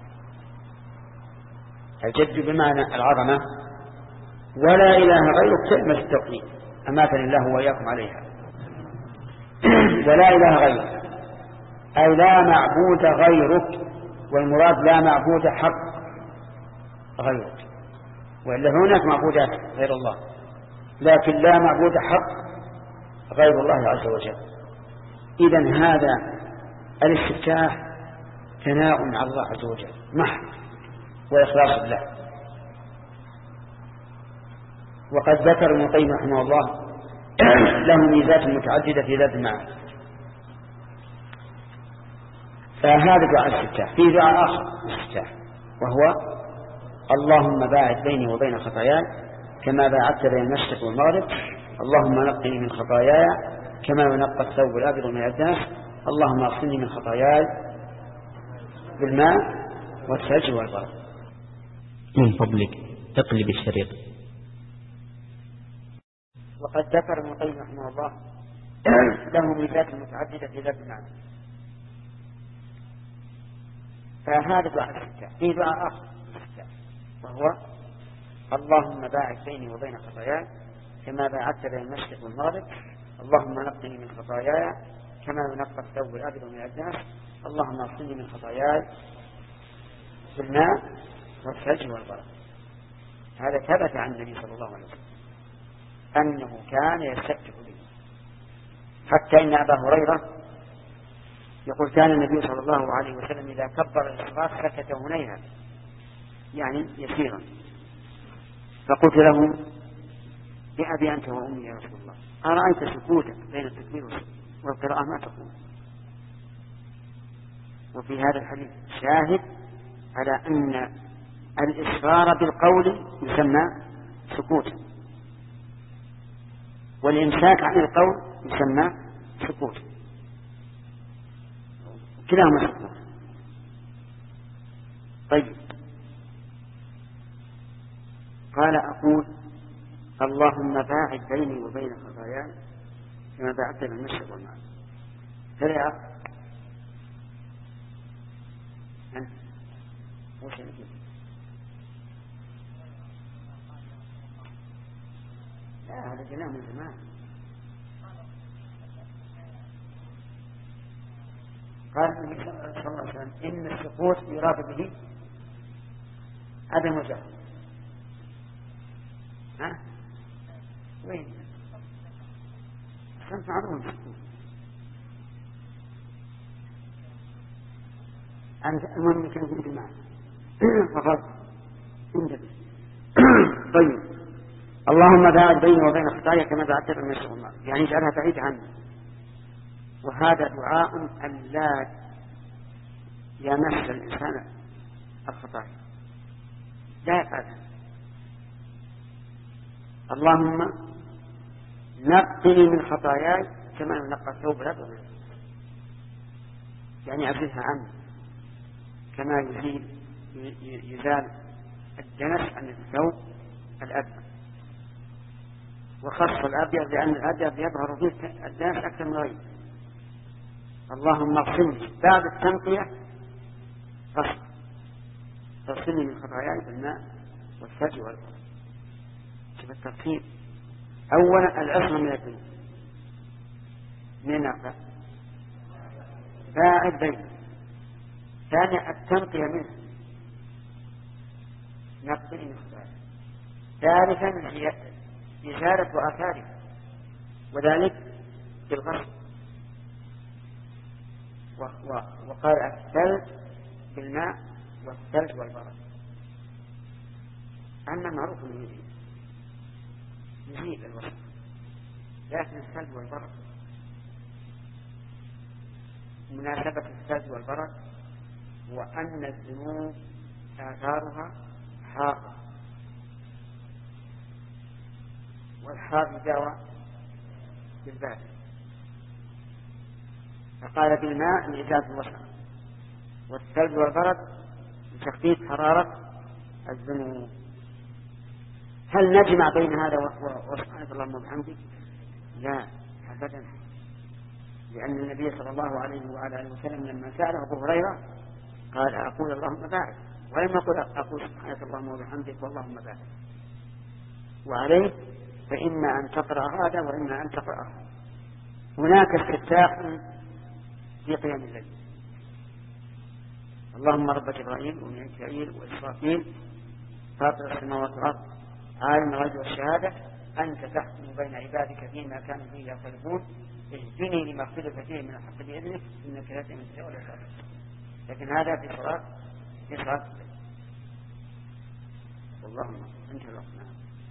الجد بمعنى العظمة. ولا إله غيرك كلمة التوحيد أماتني الله وإياكم عليها. ولا إله غيرك أي لا معبود غيرك، والمراد لا معبود حق غيرك، وإلا هناك معبودات غير الله، لكن لا معبود حق غير الله عز وجل. إذن هذا الاستفتاح ثناء على الله عز وجل محض وإخلاص الله. وقد ذكر ابن القيم رحمه الله له ميزات متعددة في ذات المعنى. فهذا دعاء الاستفتاح. في دعاء آخر الاستفتاح وهو اللهم باعد بيني وبين خطاياي كما باعدت بين المشرق والمغرب، اللهم نقني من خطاياي كما ينقى الثوب الأبيض من الدنس، اللهم اغسلني من خطاياي بالماء والثلج والبرد. من فضلك اقلب الشريط. وقد ذكر ابن القيم رحمه الله له ميزات متعددة في ذات المعنى. فهذا دعاء الاستفتاح. في دعاء آخر وهو اللهم باعد بيني وبين خطاياي كما باعدت بين المشرق والمغرب، اللهم نقني من خطاياي كما ينقى الثوب الأبيض من الدنس، اللهم اغسلني من خطاياي بالماء والثلج والبرد. هذا ثبت عن النبي صلى الله عليه وسلم أنه كان يستفتح به، حتى إن أبا هريرة يقول كان النبي صلى الله عليه وسلم إذا كبر الصلاة سكت هنيها، يعني يسيرا. فقلت له بأبي أنت وأمي يا رسول الله، أرأيت سكوتك بين التكبير والقراءة ما تقول؟ وفي هذا الحديث شاهد على أن الإصرار بالقول يسمى سكوتا، والإمساك عن القول يسمى سكوتا، كلاهما سكوت. طيب، قال أقول اللهم باعد بيني وبين خطاياي كما باعدت بين المشرق والمغرب. فلا وش نجيب؟ لا، هذا كلام من زمان. قال النبي صلى الله عليه وسلم إن السقوط يراد به عدم الجهل. ها؟ وين؟ كان معلوم السقوط. أنت المهم كان يقول معه. فقط انتبه. طيب، اللهم باعد بيني وبين خطاياي كما باعدت بين المشرق والمغرب، يعني اجعلها بعيد عني. وهذا دعاء أن لا يمس الإنسان الخطايا، لا يفعل. اللهم نقني من خطاياي كما ينقى الثوب الأبيض، يعني أزلها عني كما يزيل يزال الدنس عن الثوب الأبيض. وخص الأبيض لأن الأبيض يظهر فيه الدنس أكثر من غيره. اللهم اغسلني بعد التنقية غسل، اغسلني من خطاياي بالماء والثلج والبرد. شوف الترتيب: أولا العصمة من الدنيا، من أقل باعد بينه، ثانيا التنقية منه نقي من خطاياي، ثالثا إزالة آثاره وذلك بالغسل، وقال الثلج بالماء والثلج والبرد. أما معروف من يزيد يزيد الوصف، لكن الثلج والبرد مناسبة الثلج والبرد وأن الذنوب آثارها حارة، والحار يداوى بالبارد، فقال بالماء لإزالة الوسخ، والثلج والبرد لتخفيف حرارة الذنوب. هل نجمع بين هذا وسبحانك اللهم وبحمدك؟ لا أبدا، لأن النبي صلى الله عليه وعلى آله وسلم لما سأله أبو هريرة قال أقول اللهم باعد، ولم يقل أقول سبحانك اللهم وبحمدك واللهم باعد. وعليه فإما أن تقرأ هذا وإما أن تقرأ هذا. هناك استفتاح في قيام الليل: اللهم رب جبرائيل وميكائيل وإسرافيل فاطر السماوات والأرض عالم الغيب والشهادة أنت تحكم بين عبادك فيما كانوا فيه يختلفون اهدني لما اختلف فيه من الحق بإذنك إنك لا تهدي من تشاء ولا تهدي. لكن هذا في صلاة في صلاة اللهم أنت الرحمن.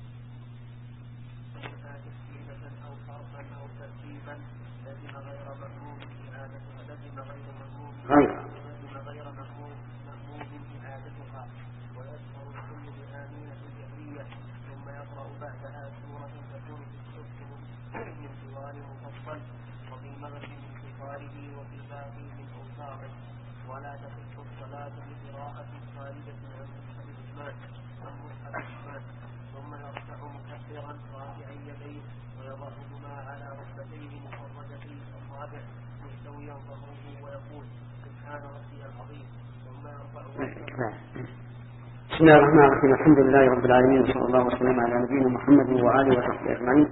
أو صرفا أو ترتيبا لزم غير مأموم إعادتها، لزم غير مأموم لزم غير مأموم مأموم إعادتها، ويذكر الكل بآمينة الجهرية، ثم يقرأ بعدها سورة تكون من طوال مفصل، وفي المغرب من كفاره وفي الباقي من أوساطه. ولا تصح الصلاة بقراءة خارجة عن مصحف الإسلام عن مصحف الإسلام، ثم يرفع مكبرا رافعا يديه ويضعهما على ركبتيه مفرجتي الأصابع مستويا ظهره ويقول سبحان ربي العظيم، ثم يرفع بسم الله الرحمن الرحيم. الحمد لله رب العالمين، وصلى الله وسلم على نبينا محمد وآله وصحبه أجمعين.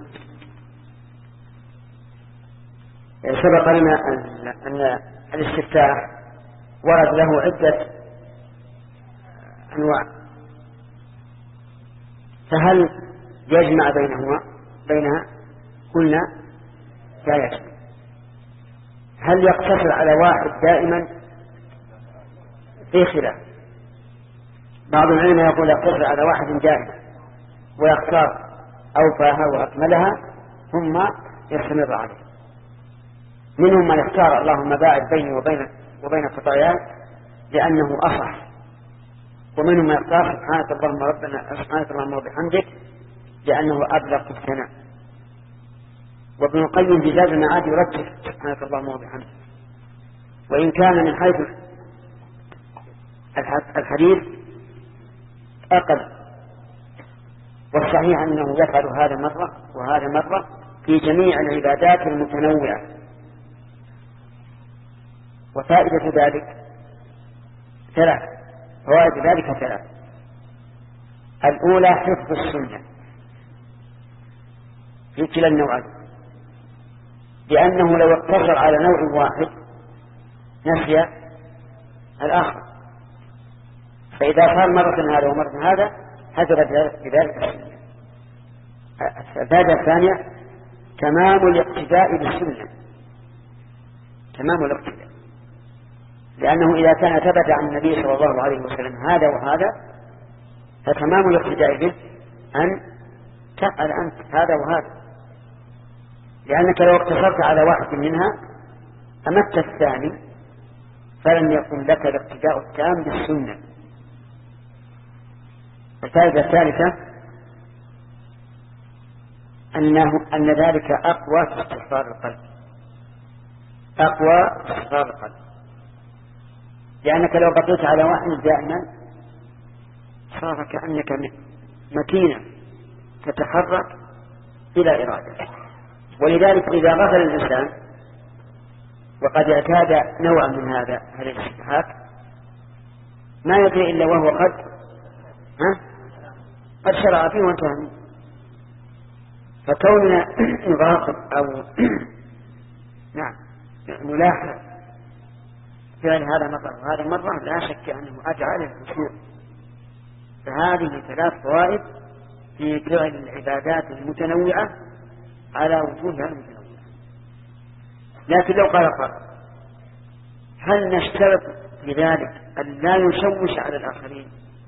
سبق لنا أن الاستفتاح ورد له عدة أنواع، فهل يجمع بينهما بينها؟ قلنا لا يجمع. هل يقتصر على واحد دائما؟ في خلاف. بعض العلماء يقول يقتصر على واحد دائما ويختار أوفاها وأكملها ثم يستمر عليه. منهم من يختار اللهم باعد بيني وبين وبين خطاياي لأنه أصح، ومنهم من يختار سبحانك اللهم ربنا سبحانك اللهم وبحمدك لأنه أبلغ في الثناء. وابن القيم في زاد المعاد يرتب سبحانك اللهم وبحمدك، وإن كان من حيث الحديث أقل، والصحيح أنه يفعل هذا مرة وهذا مرة في جميع العبادات المتنوعة. وفائدة ذلك ثلاث فوائد ذلك ثلاث. الأولى حفظ السنة في كلا النوعين، لأنه لو اقتصر على نوع واحد نسي الآخر، فإذا صار مرة هذا ومرة هذا حذر بذلك السنة. الفائدة الثانية تمام الاقتداء بالسنة، تمام الاقتداء، لأنه إذا كان ثبت عن النبي صلى الله عليه وسلم هذا وهذا فتمام الاقتداء به أن تفعل أنت هذا وهذا، لأنك لو اقتصرت على واحد منها أمت الثاني فلم يكن لك الاقتداء التام بالسنة. الفائدة الثالثة أنه أن ذلك أقوى في استحضار القلب، أقوى في استحضار القلب، لأنك لو بقيت على واحد دائما صار كأنك مكينة تتحرك بلا إرادة. ولذلك إذا غفل الإنسان وقد اعتاد نوعا من هذا هذه الاستحقاق ما يدري إلا وهو قد ها قد شرع فيه وانتهى. فكوننا نراقب أو نعم نلاحظ فعل هذا مرة وهذا مرة لا شك أنه أجعل الخشوع. فهذه ثلاث فوائد في فعل العبادات المتنوعة على وجوهها المتنوعة. لكن لو قال قال هل نشترط لذلك أن لا يشوش على الآخرين؟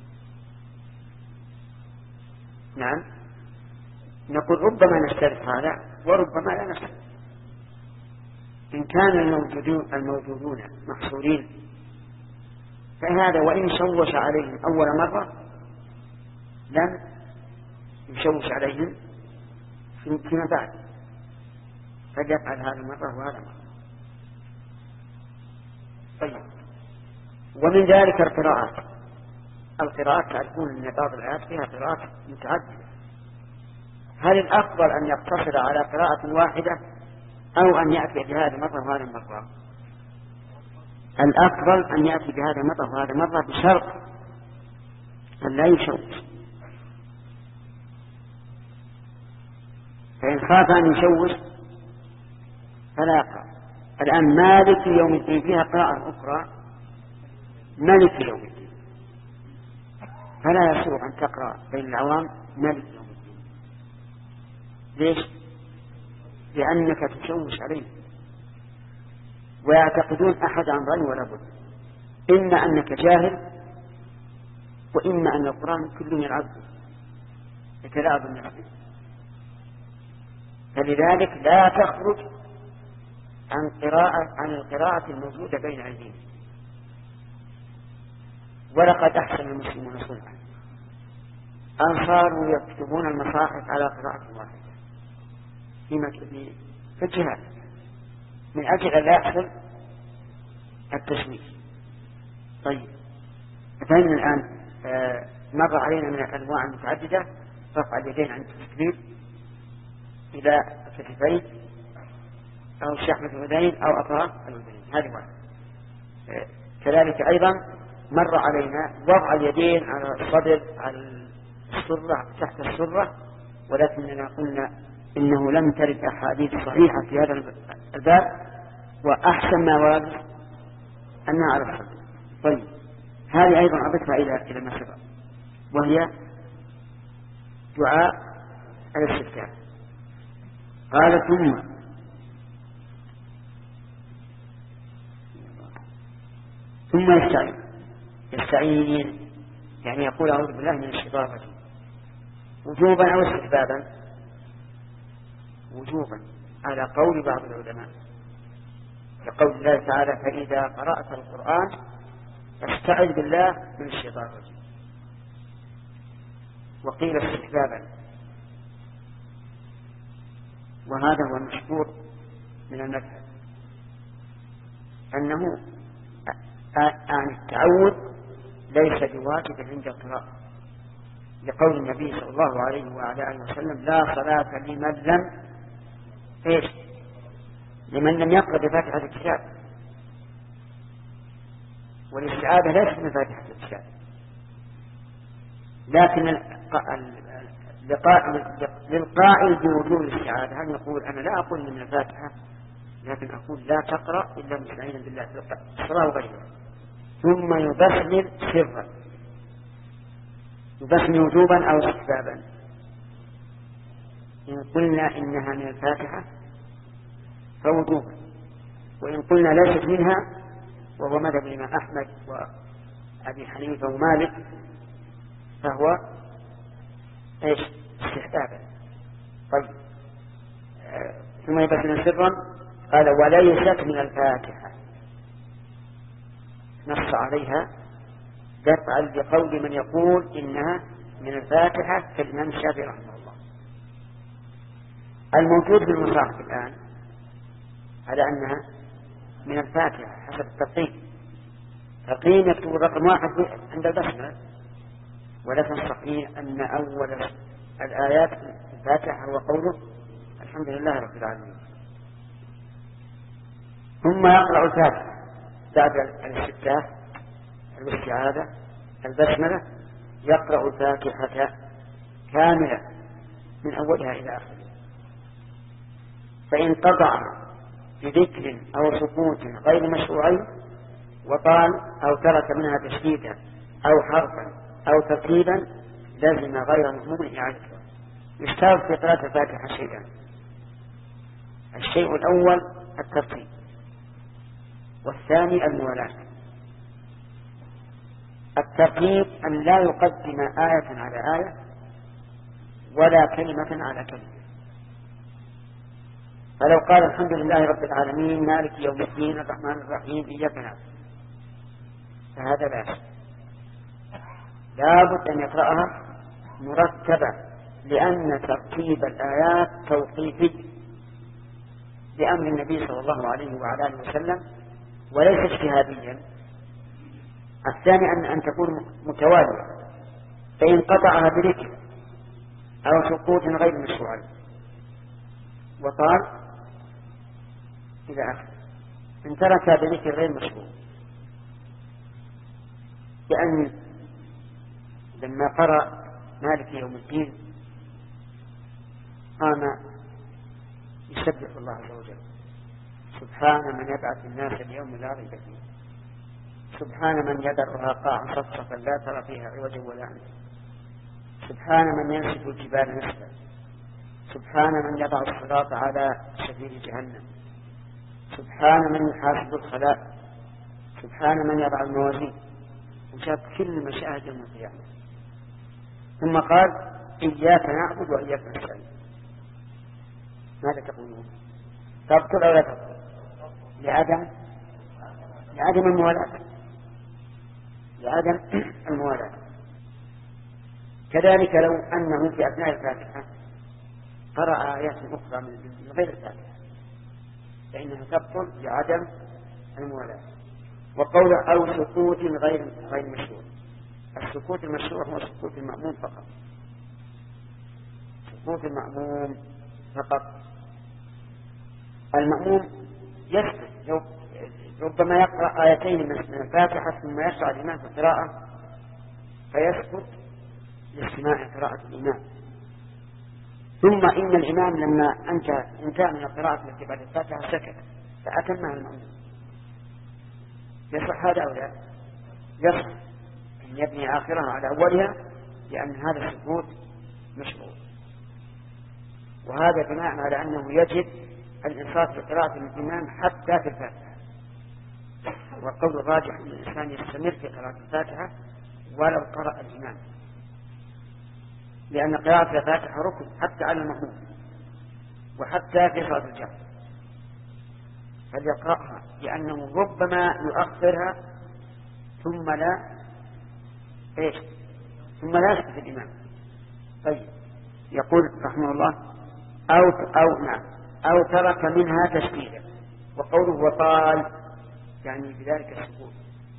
نعم نقول ربما نشترط هذا وربما لا نشترط. إن كان الموجودون, الموجودون محصورين فهذا وإن شوش عليهم أول مرة لم يشوش عليهم فيما بعد، فليفعل هذا مرة وهذا مرة. طيب، ومن ذلك القراءات. القراءات تعرفون أن بعض الآيات فيها قراءات متعددة. هل الأفضل أن يقتصر على قراءة واحدة أو أن يأتي بهذا مرة وهذا مرة؟ الأفضل أن يأتي بهذا مرة وهذا مرة بشرط أن لا يشوش. فإن خاف أن يشوش فلا يقرأ. الآن مالك يوم الدين فيها قراءة أخرى ملك يوم الدين، فلا يسوء أن تقرأ بين العوام ملك يوم الدين. ليش؟ لأنك تشوش عليه ويعتقدون أحد أمرين ولا بد، إما أنك جاهل وإما أن القرآن كله يلعب يتلاعب الناس. فلذلك لا تخرج عن قراءة عن القراءة الموجودة بين أيديهم. ولقد أحسن المسلمون صنعا أن صاروا يكتبون المصاحف على قراءة واحدة في الجهاد من أجل أن لا يحصل التشويش. طيب، فإن الآن آه مر علينا من الأنواع المتعددة رفع اليدين عند التكبير إلى الكتفين أو شحمة اليدين أو أطراف اليدين، هذه واحدة. آه كذلك أيضا مر علينا وضع اليدين على الصدر على السرة تحت السرة، ولكننا قلنا إنه لم ترد أحاديث صحيحة في هذا الباب، وأحسن ما ورد أنها على الصدر. طيب هذه أيضا أضفها إلى إلى ما سبق، وهي دعاء الاستفتاح. قال ثم ثم يستعين يستعين يعني يقول أعوذ بالله من الشيطان الرجيم وجوبا أو استحبابا. وجوبا على قول بعض العلماء، كقول الله تعالى فإذا قرأت القرآن فاستعذ بالله من الشيطان الرجيم. وقيل استحبابا، وهذا هو المشهور من المذهب أنه عن التعوذ ليس بواجب عند القراءة، لقول النبي صلى الله عليه وعلى آله وسلم لا صلاة لمن لم إيش لمن لم يقرأ بفاتحة الكتاب، والاستعاذة ليست من فاتحة الكتاب. لكن للقائل بوجوب الاستعاذة هل يقول أنا لا أقول من الفاتحة، لكن أقول لا تقرأ إلا مستعينا بالله في الصلاة وغيرها، ثم يبسمل سرا، يبسمل وجوبا أو استحبابا. إن قلنا إنها من الفاتحة فوجوبا، وإن قلنا ليست منها وهو مذهب الإمام أحمد وأبي حنيفة ومالك فهو إيش استحبابا. طيب آه. ثم يبسمل سرا قال وليست من الفاتحة، نص عليها دفعا بقول من يقول إنها من الفاتحة كالإمام الشافعي رحمه الله. الموجود في المصاحف الآن على أنها من الفاتحة حسب التقييم. تقييم يكتب رقم واحد عند البسملة، ولكن صحيح أن أول الآيات في الفاتحة هو قوله الحمد لله رب العالمين. ثم يقرأ الفاتحة بعد الاستفتاح الاستعاذة البسملة، يقرأ الفاتحة كاملة من أولها إلى آخرها. فإن قطع بذكر أو سكوت غير مشروعين وقال أو ترك منها تشديدا أو حرفا أو ترتيبا لازم غير مهموم إعادته. يشترط في قراءة الفاتحة شيئا: الشيء الأول الترتيب، والثاني الموالاة. الترتيب أن لا يقدم آية على آية ولا كلمة على كلمة. فلو قال الحمد لله رب العالمين مالك يوم الدين الرحمن الرحيم إياك نعبد فهذا لا شيء، لابد أن يقرأها مرتبة، لأن ترتيب الآيات توقيفي بأمر النبي صلى الله عليه وعلى آله وسلم وليس اجتهاديا. الثاني أن أن تكون متوالية، فإن قطعها بذكر أو سقوط غير مشروع وقال إلى آخر، إن ترك بذكر غير مشروع، لأن لما قرأ مالك يوم الدين قام يسبح الله عز وجل: سبحان من يبعث الناس اليوم لا ريب فيه، سبحان من يذرها قاعا صفصفا لا ترى فيها عوجا ولا أمتا، سبحان من ينسف الجبال نسفا، سبحان من يضع الصراط على سبيل جهنم، سبحان من يحاسب الخلائق، سبحان من يضع الموازين، وشاف كل مشاهد يوم القيامة. ثم قال: إياك نعبد وإياك نستعين. ماذا تقولون؟ تبطل أو لا تبطل؟ لعدم لعدم الموالاة لعدم الموالاة. كذلك لو أنه في أثناء الفاتحة قرأ آيات أخرى من غير الفاتحة فإنها تبطل لعدم الموالاة. وقول أو سكوت غير غير مشروع. السكوت المشروع هو سكوت المأموم فقط، سكوت المأموم فقط. المأموم يسكت لو ربما يقرأ آيتين من الفاتحة ثم يشرع الإمام في القراءة فيسكت لاستماع قراءة الإمام، ثم إن الإمام لما انتهى من القراءة التي بعد الفاتحة سكت فأتمها المأموم. يصح هذا أو لا؟ يصح أن يبني آخرها على أولها لأن هذا السكوت مشروع، وهذا بناء على أنه يجب الإنصات بقراءة الإمام حتى في الفاتحة، والقول الراجح أن الإنسان يستمر في قراءة الفاتحة ولو قرأ الإمام، لأن قراءة الفاتحة ركن حتى على المأموم وحتى في صلاة الجهر، فليقرأها لأنه ربما يؤخرها ثم لا إيش ثم لا يسكت الإمام. طيب يقول رحمه الله أو أو نعم أو ترك منها تشكيلا، وقوله وطال يعني بذلك السكوت،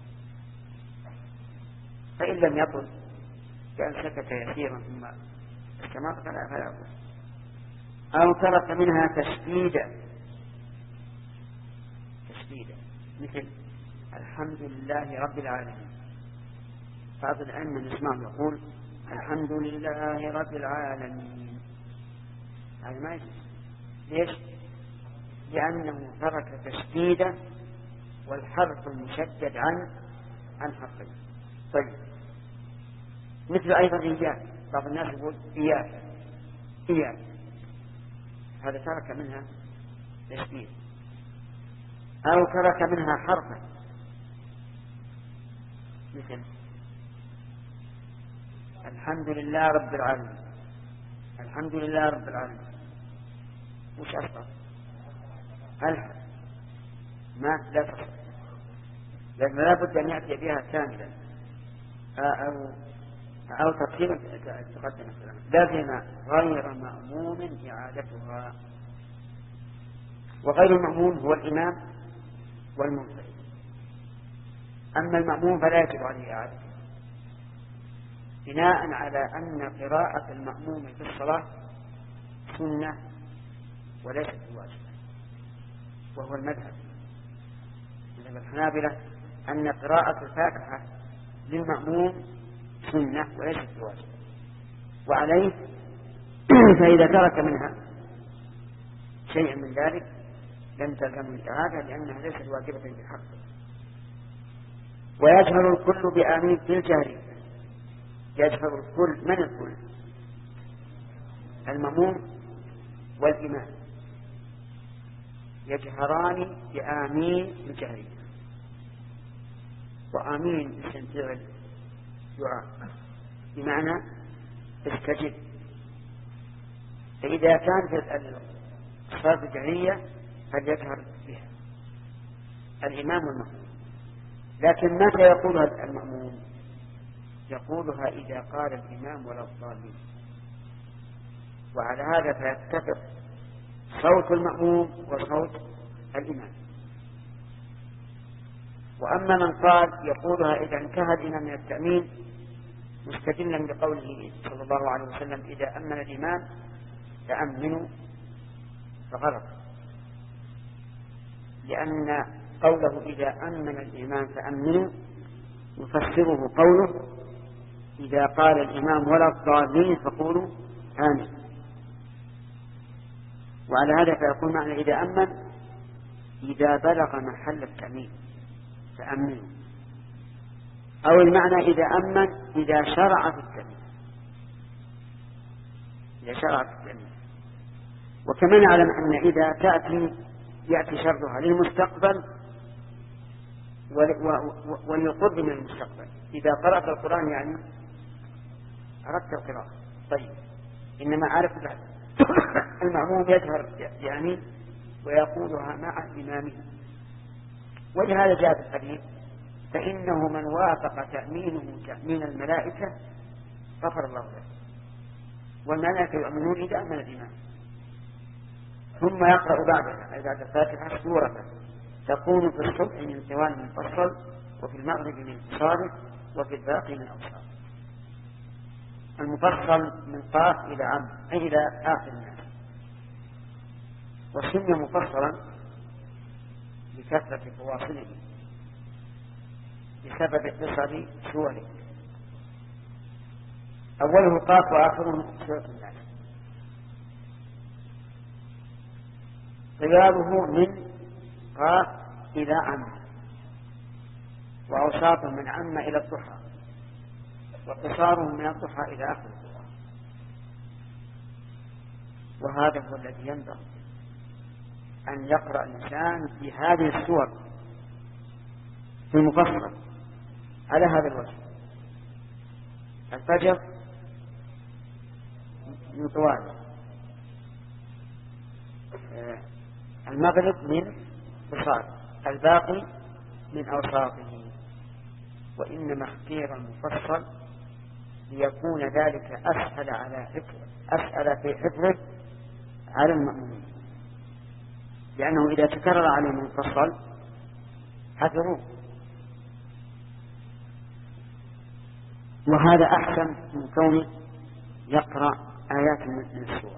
فإن لم يطل كأن سكت يسيرا ثم استمر فلا فلا يقول. أو ترك منها تشديدا تشديدا مثل الحمد لله رب العالمين، بعض العلم نسمعه يقول الحمد لله رب العالمين، هذا ما يجوز. ليش؟ لأنه ترك تشديدا والحرف المشدد عن عن حقه. طيب مثل أيضا إياك، بعض الناس يقول إياك إياك، هذا ترك منها تشديد. أو ترك منها حرفا مثل الحمد لله رب العالمين، الحمد لله رب العالمين وش أصلا؟ هل ما لا تصل، لأن لا بد أن يأتي بها كاملا أو أو تفصيلا تقدم الكلام، لازم غير مأموم إعادتها. وغير المأموم هو الإمام والمنفرد، أما المأموم فلا يجب عليه إعادته، بناء على أن قراءة المأموم في الصلاة سنة وليست بواجبة، وهو المذهب من الحنابلة أن قراءة الفاتحة للمأموم سنة وليست بواجبة، وعليه فإذا ترك منها شيئا من ذلك لم تلزم الإعادة لأنها ليست واجبة بحق. ويجهر الكل بآمين في الجهر، يجهر الكل، من الكل؟ المأموم والإمام يجهران بآمين في الجهر، وآمين اسم فعل دعاء بمعنى استجب، فإذا كان في الصلاة الجهرية فليجهر بها الإمام والمأموم. لكن متى يقولها المأموم؟ يقولها إذا قال الإمام ولا الضالين، وعلى هذا فيتفق صوت المأموم وصوت الإمام. وأما من قال يقولها إذا انتهى الإمام من التأمين مستدلا بقوله صلى الله عليه وسلم إذا أمن الإمام فأمنوا، فغلط، لأن قوله إذا أمن الإمام فأمنوا يفسره قوله إذا قال الإمام ولا الضالين فقولوا آمين. وعلى هذا فيكون معنى إذا أمن إذا بلغ محل التأمين فأمنوا، أو المعنى إذا أمن إذا شرع في التأمين، إذا شرع في التأمين. وكما نعلم أن إذا تأتي يأتي شرطها للمستقبل وليقرب من المستقبل. إذا قرأت القرآن يعني أردت القراءة، طيب إنما عارف بعد المأموم يجهر يعني ويقولها مع إمامه. ولهذا جاء في الحديث فإنه من وافق تأمينه تأمين الملائكة غفر الله له، والملائكة يؤمنون إذا أمن الإمام. ثم يقرأ بعدها بعد الفاتحة سورة تكون في الصبح من طوال منفصل، وفي المغرب من صادق، وفي الباقي من أوساط. المفصل من قاف إلى عم أي إلى آخر الناس، والسنة مفصلا لكثرة فواصله بسبب اتصال سوره. أوله قاف وآخره سورة الناس. قيامه من قاف إلى عم، وأوساطه من عم إلى الضحى، وقصاره من الضحى إلى آخر الضحى. وهذا هو الذي ينبغي أن يقرأ الإنسان في هذه السور في المفصل على هذا الوجه. الفجر من طوال، المغرب من قصار، الباقي من أوساطه. وإنما اختير المفصل ليكون ذلك أسهل على حفظه، أسهل في حفظه على المأمومين، لأنه إذا تكرر عليه المفصل حفظوه. وهذا أحسن من كونه يقرأ آيات من السور.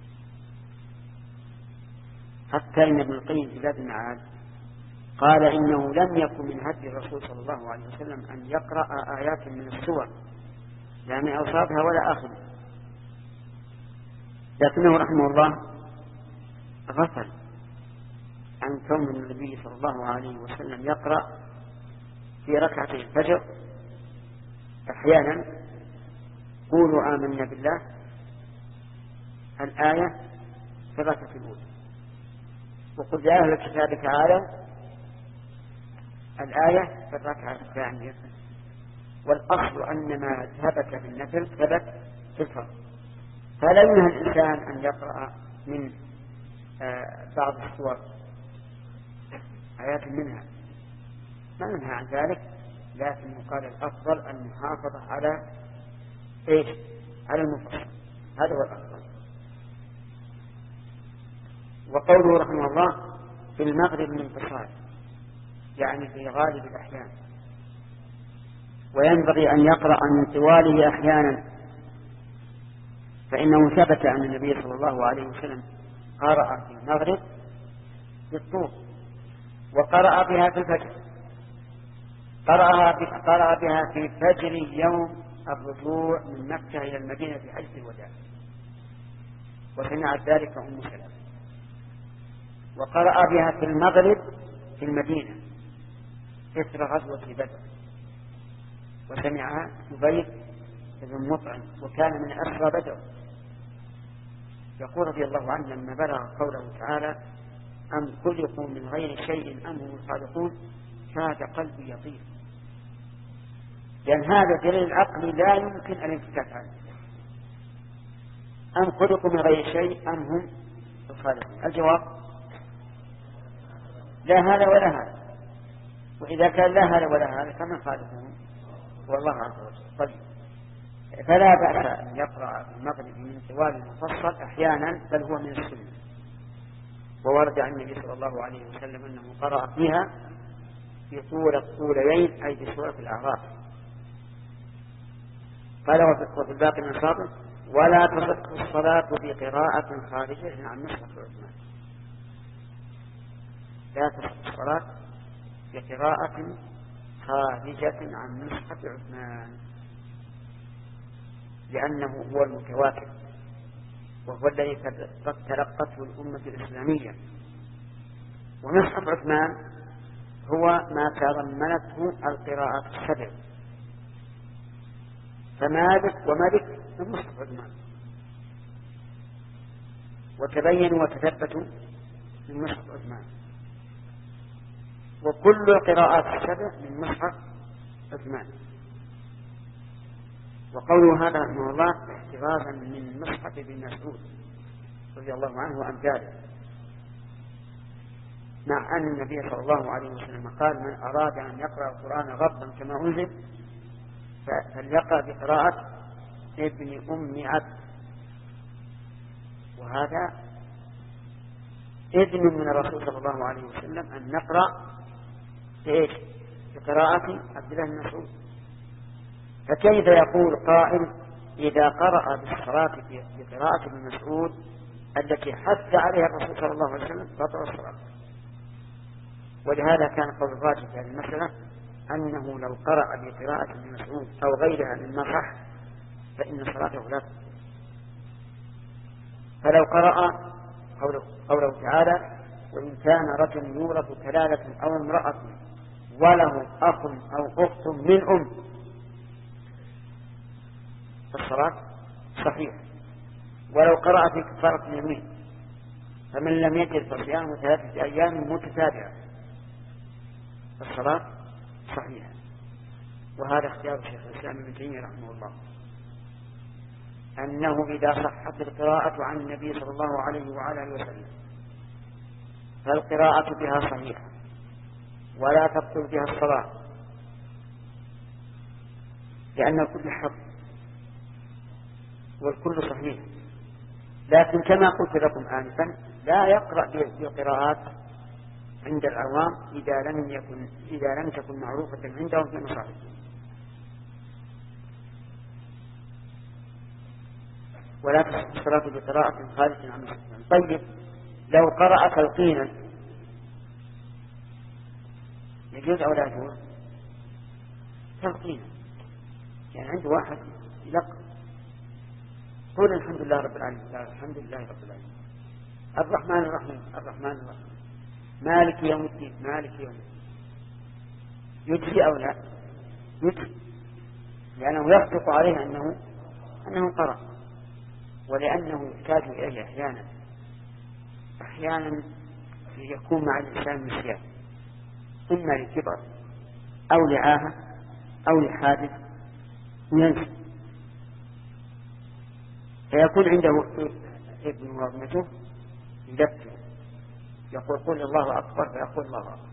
حتى إن ابن القيم في زاد المعاد قال إنه لم يكن من هدي الرسول صلى الله عليه وسلم أن يقرأ آيات من السور لا من أوساطها ولا آخرها، لكنه رحمه الله غفل عن كون النبي صلى الله عليه وسلم يقرأ في ركعتي الفجر أحيانا قولوا آمنا بالله الآية في الركعة الأولى، وقل يا أهل الكتاب تعالوا الآية في الركعة الثانية. والأصل أن ما ثبت في النفل ثبت في الفرض، فلا ينهى الإنسان أن يقرأ من آه بعض السور آيات منها، ما ينهى عن ذلك، لكن قال الأفضل المحافظة على إيش؟ على المفصل، هذا هو الأفضل. وقوله رحمه الله في المغرب من قصار، يعني في غالب الأحيان، وينبغي أن يقرأ من طواله أحيانا، فإنه ثبت عن النبي صلى الله عليه وسلم قرأ في المغرب بالطول، وقرأ بها في الفجر، قرأ بها في فجر يوم الرجوع من مكة إلى المدينة في حجة الوداع، وسمعت ذلك أم سلمة. وقرأ بها في المغرب في المدينة إثر غزوة بدر، وسمعها جبير بن مطعم وكان من أسرى بدر، يقول رضي الله عنه لما بلغ قوله تعالى أم خلقوا من غير شيء أم هم الخالقون كاد قلبي يطير، لأن هذا دليل العقل لا يمكن أن ينفك عنه. أم خلقوا من غير شيء أم هم الخالقون، الجواب لا هذا ولا هذا، وإذا كان لا هذا ولا هذا فمن خالقهم والله عز وجل. طيب، فلا بأس أن يقرأ في المغرب من طوال المفصل أحيانا، بل هو من السنة. وورد عن النبي صلى الله عليه وسلم أنه قرأ فيها في سورة الطولين أي في سورة الأعراف. قال وفي الباقي من صابر ولا تصح الصلاة بقراءة خارجة عن مصحف عثمان، لا تصح الصلاة بقراءة خارجة عن مصحف عثمان، لأنه هو المتواتر وهو الذي قد تلقته الأمة الإسلامية. ومصحف عثمان هو ما تضمنته القراءات السبع، فمالك وملك من مصحف عثمان، وتبينوا وتثبتوا من مصحف عثمان، وكل القراءات السبع من مصحف عثمان. وقوله هذا رحمه الله احترازا من مصحف ابن مسعود رضي الله عنه وأمثاله، مع أن النبي صلى الله عليه وسلم قال من أراد أن يقرأ القرآن غضا كما أنزل فليقرأ بقراءة ابن أم عبد، وهذا إذن من الرسول صلى الله عليه وسلم أن نقرأ بإيش؟ بقراءة عبد الله بن مسعود. فكيف يقول قائل إذا قرأ بالصلاة بقراءة ابن مسعود التي حث عليها الرسول صلى الله عليه وسلم بطل الصلاة؟ ولهذا كان قول الراجح في هذه المسألة أنه لو قرأ بقراءة ابن مسعود أو غيرها من مصح فإن صلاته لا. فلو قرأ قوله, قوله تعالى وإن كان رجل يورث كلالة أو امرأة وله أخ أو أخت من أم فالصلاة صحيح. ولو قرأ في كفارة اليمين فمن لم يجد فصيام ثلاثة أيام متتابعة الصلاة صحيحة. وهذا اختيار الشيخ الإسلام ابن تيمية رحمه الله أنه إذا صحت القراءة عن النبي صلى الله عليه وعلى آله وسلم فالقراءة بها صحيحة ولا تبطل بها الصلاة لأن الكل حق والكل صحيح. لكن كما قلت لكم آنفا لا يقرأ بالقراءات عند العوام إذا لم يكن إذا لم تكن معروفة عندهم في المصاحف. ولا تصح الصلاة بقراءة خارجة عن المصحف. طيب لو قرأ تلقينا يجوز أو لا يجوز؟ تلقينا يعني عنده واحد يلقى قول الحمد لله رب العالمين الحمد لله رب العالمين الرحمن الرحيم الرحمن الرحيم مالك يوم الدين مالك يوم الدين يجزي أو لا يجزي لأنه يصدق عليه أنه أنه قرأ ولأنه يحتاج إليه أحيانا أحيانا يكون مع الإنسان نسيان إما لكبر أو لعاهة أو لحادث ينسى فيكون عنده ابن وابنته يذكر يقول قل الله أكبر فيقول الله أكبر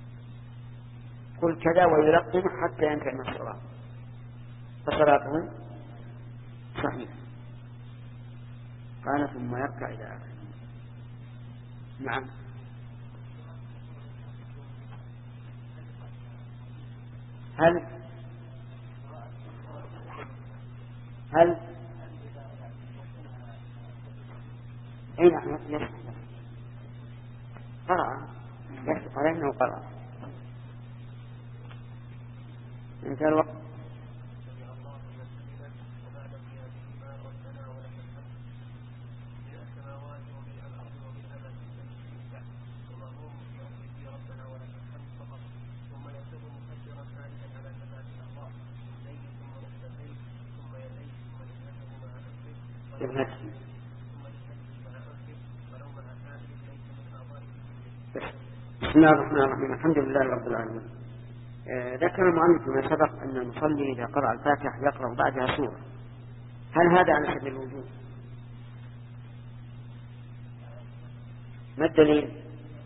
قل كذا ويلقن حتى ينتهي من الصلاة فصلاته صحيحة. قال ثم يركع إلى آخره. نعم هل هل أي نعم يسمع قرأ يسمع على أنه قرأ انتهى الوقت. بسم الله الرحمن الرحيم الحمد لله رب العالمين. آه ذكر المؤلف ما سبق أن المصلي إذا قرأ الفاتحة يقرأ بعدها سورة. هل هذا على سبيل الوجوب؟ ما الدليل؟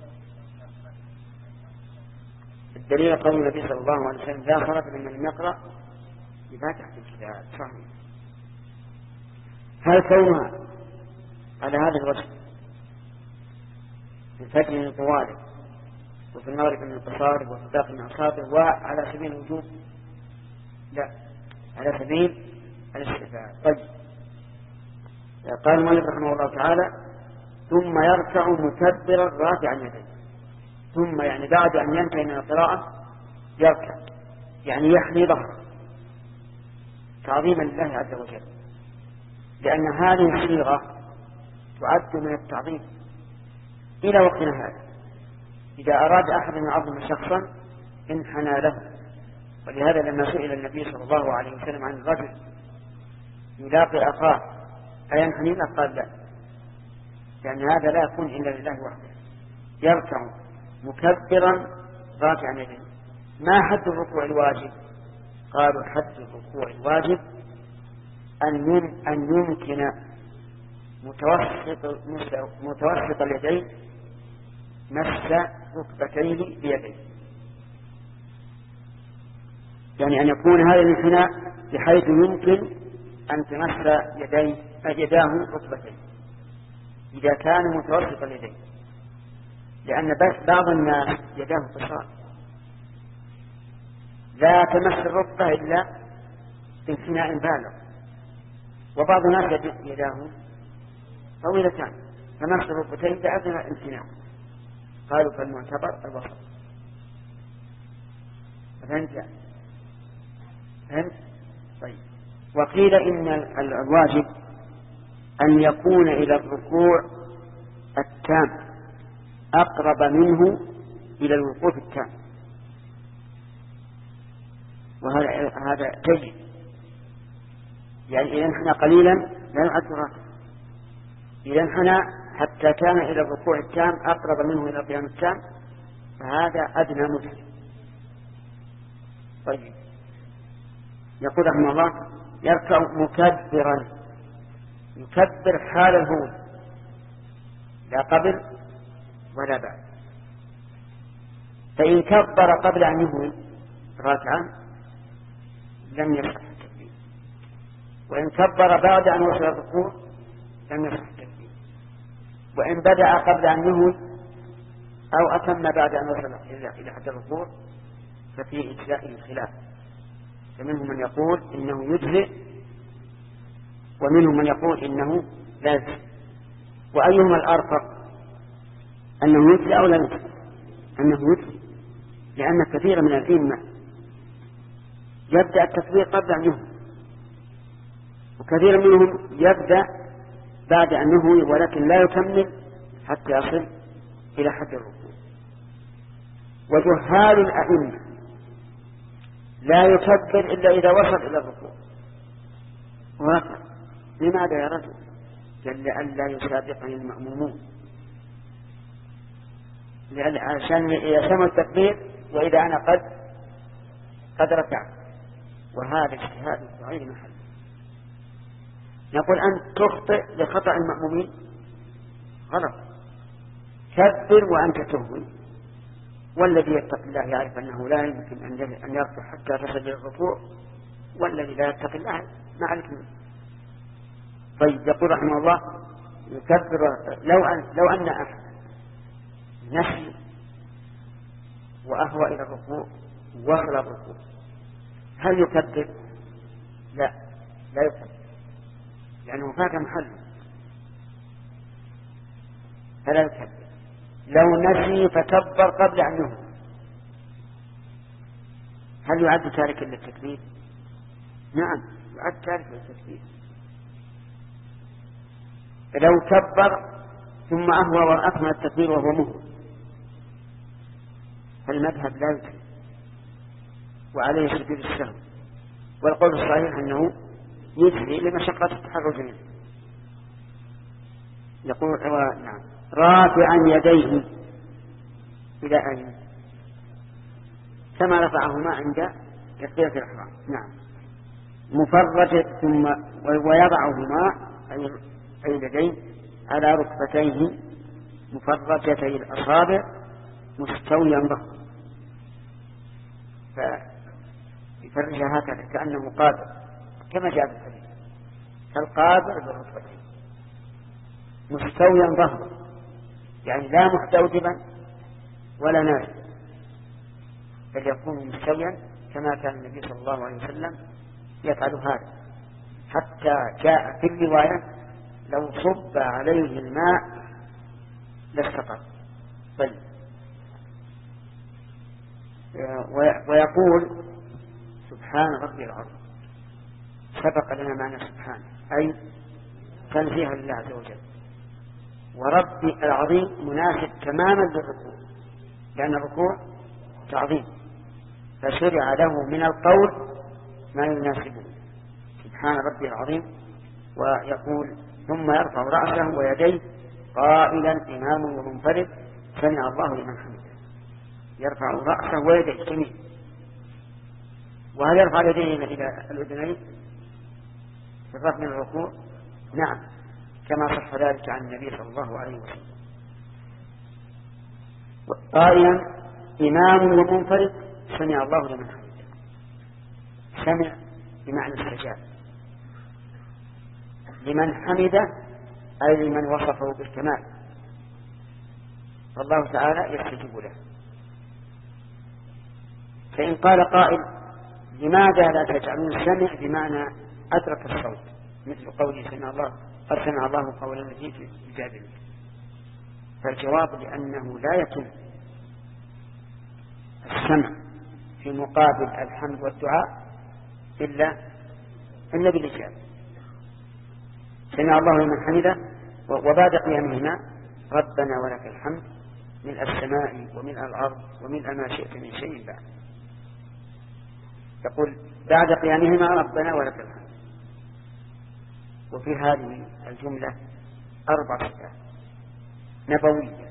الدليل قول النبي صلى الله عليه وسلم لا صلاة لمن لم يقرأ بفاتحة الكتاب. صحيح. هل كونها على هذا الوجه في الفجر من الطوارئ وفي المغرب من القصارب وفي باقي من الأصابع وعلى سبيل الوجوب؟ لا، على سبيل الاستحباب. طيب قال المؤلف رحمه الله تعالى ثم يركع مكبرا رافعا يديه. ثم يعني بعد أن ينتهي من القراءة يركع يعني يحني ظهره تعظيما لله عز وجل لأن هذه الصيغة تعد من التعظيم إلى وقتنا هذا. إذا أراد أحد أن يعظم شخصا انحنى له. ولهذا لما سئل النبي صلى الله عليه وسلم عن الرجل يلاقي أخاه أينحني له قال لا، لأن هذا لا يكون إلا لله وحده. يركع مكبرا رافعا يديه. ما حد الركوع الواجب؟ قالوا حد الركوع الواجب أن يمكن متوسط متوسط اليدين مس ركبتيه بيديه، يعني أن يكون هذا الانحناء بحيث يمكن أن تمس يديه يداه ركبتيه إذا كان متوسط اليدين، لأن بعض الناس يداه قصار لا تمس الركبة إلا بانحناء بالغ، وبعض الناس يداه طويلتان تمس الركبتين بأدنى انحناء. قالوا فالمعتبر الوسط فهمت فهمت طيب. وقيل إن الواجب أن يكون إلى الركوع التام أقرب منه إلى الوقوف التام، وهذا هذا جيد. يعني إذا انحنى قليلا لا يعد راكع، إذا انحنى حتى كان إلى الركوع التام أقرب منه إلى القيام التام فهذا أدنى مجزي. طيب يقول رحمه الله يركع مكبرا، يكبر حال الهول لا قبل ولا بعد. فإن كبر قبل أن يهوي راكعا لم يصح التكبير، وإن كبر بعد أن وصل الركوع لم يصح التكبير، وإن بدأ قبل أن يهوي أو أتم بعد أن وصل إلى حد الركوع ففي إجزاء الخلاف، فمنهم من يقول إنه يجزئ ومنهم من يقول إنه لا يجزئ. وأيهما الأرفق أنه يجزئ أو لا يجزئ؟ أنه يجزئ، لأن كثير من الأئمة يبدأ التكبير قبل أن يهوي، وكثير منهم يبدأ بعد أن يهوي ولكن لا يكمل حتى يصل إلى حد الركوع. وجهال الأئمة لا يكبر إلا إذا وصل إلى الركوع. واقع لماذا يا رجل؟ لأن لا يسابقني المأمومون، عشان يسمى التكبير وإذا أنا قد قد ركعت، وهذا اجتهاد بغير محل. نقول أنت تخطئ لخطأ المأمومين غلط، كبر وأنت تهوي، والذي يتق الله يعرف أنه لا يمكن أن يرفع حتى تصل إلى الركوع، والذي لا يتق الله ما عليك منه. طيب يقول رحمه الله يكبر لو أن لو أن أحد نسي وأهوى إلى الركوع وصل الركوع هل يكبر؟ لا لا يكبر، لأنه فات محله فلا يكبر. لو نسي فكبر قبل أن يهوي هل يعد تاركا للتكبير؟ نعم يعد تاركا للتكبير. لو كبر ثم أهوى وأكمل التكبير وهو مهوي فالمذهب لا يكبر وعليه سجود السهو، والقول الصحيح أنه يجري لمشقة التحرك منه. يقول نعم رافعا يديه إلى أين؟ كما رفعهما عند تكبيرة الإحرام. نعم مفرجة ثم ويضعهما أي اليدين على ركبتيه مفرجتي الأصابع مستويا ظهره، فيفرجها هكذا كأنه قادر كما جاء في الحديث كالقادر بالركبتين مستويا ظهره، يعني لا محتوجبا ولا نازل، بل يكون مستويا كما كان النبي صلى الله عليه وسلم يفعل هذا، حتى جاء في الرواية لو صب عليه الماء لاستقر. طيب ويقول سبحان ربي العظيم، سبق لنا معنى سبحان أي تنزيها لله عز وجل، وربي العظيم مناسب تماما للركوع لأن الركوع تعظيم، فشرع له من القول ما يناسبه سبحان ربي العظيم. ويقول ثم يرفع رأسه ويديه قائلا إمام ومنفرد سمع الله لمن حمده، يرفع رأسه ويديه جميع. وهل يرفع يديه إلى الأذنين في الرفع من الركوع؟ نعم كما صح ذلك عن النبي صلى الله عليه وسلم. قائلا إمام ومنفرد سمع الله لمن حمده، سمع بمعنى استجاب لمن حمده أي لمن وصفه بالكمال، فالله تعالى يستجيب له. فإن قال قائل لماذا لا تجعلون السمع بمعنى أدرك الصوت مثل قوله سمع الله قد سمع الله قول الذي في الجادل، فالجواب لأنه لا يتم السمع في مقابل الحمد والدعاء إلا إلا بالإجابة. سمع الله لمن حمده وبعد قيامهما ربنا ولك الحمد ملء السماء وملء الأرض وملء ما شئت من شيء بعد. يقول بعد قيامهما ربنا ولك الحمد. وفي هذه الجملة أربع صفات نبوية: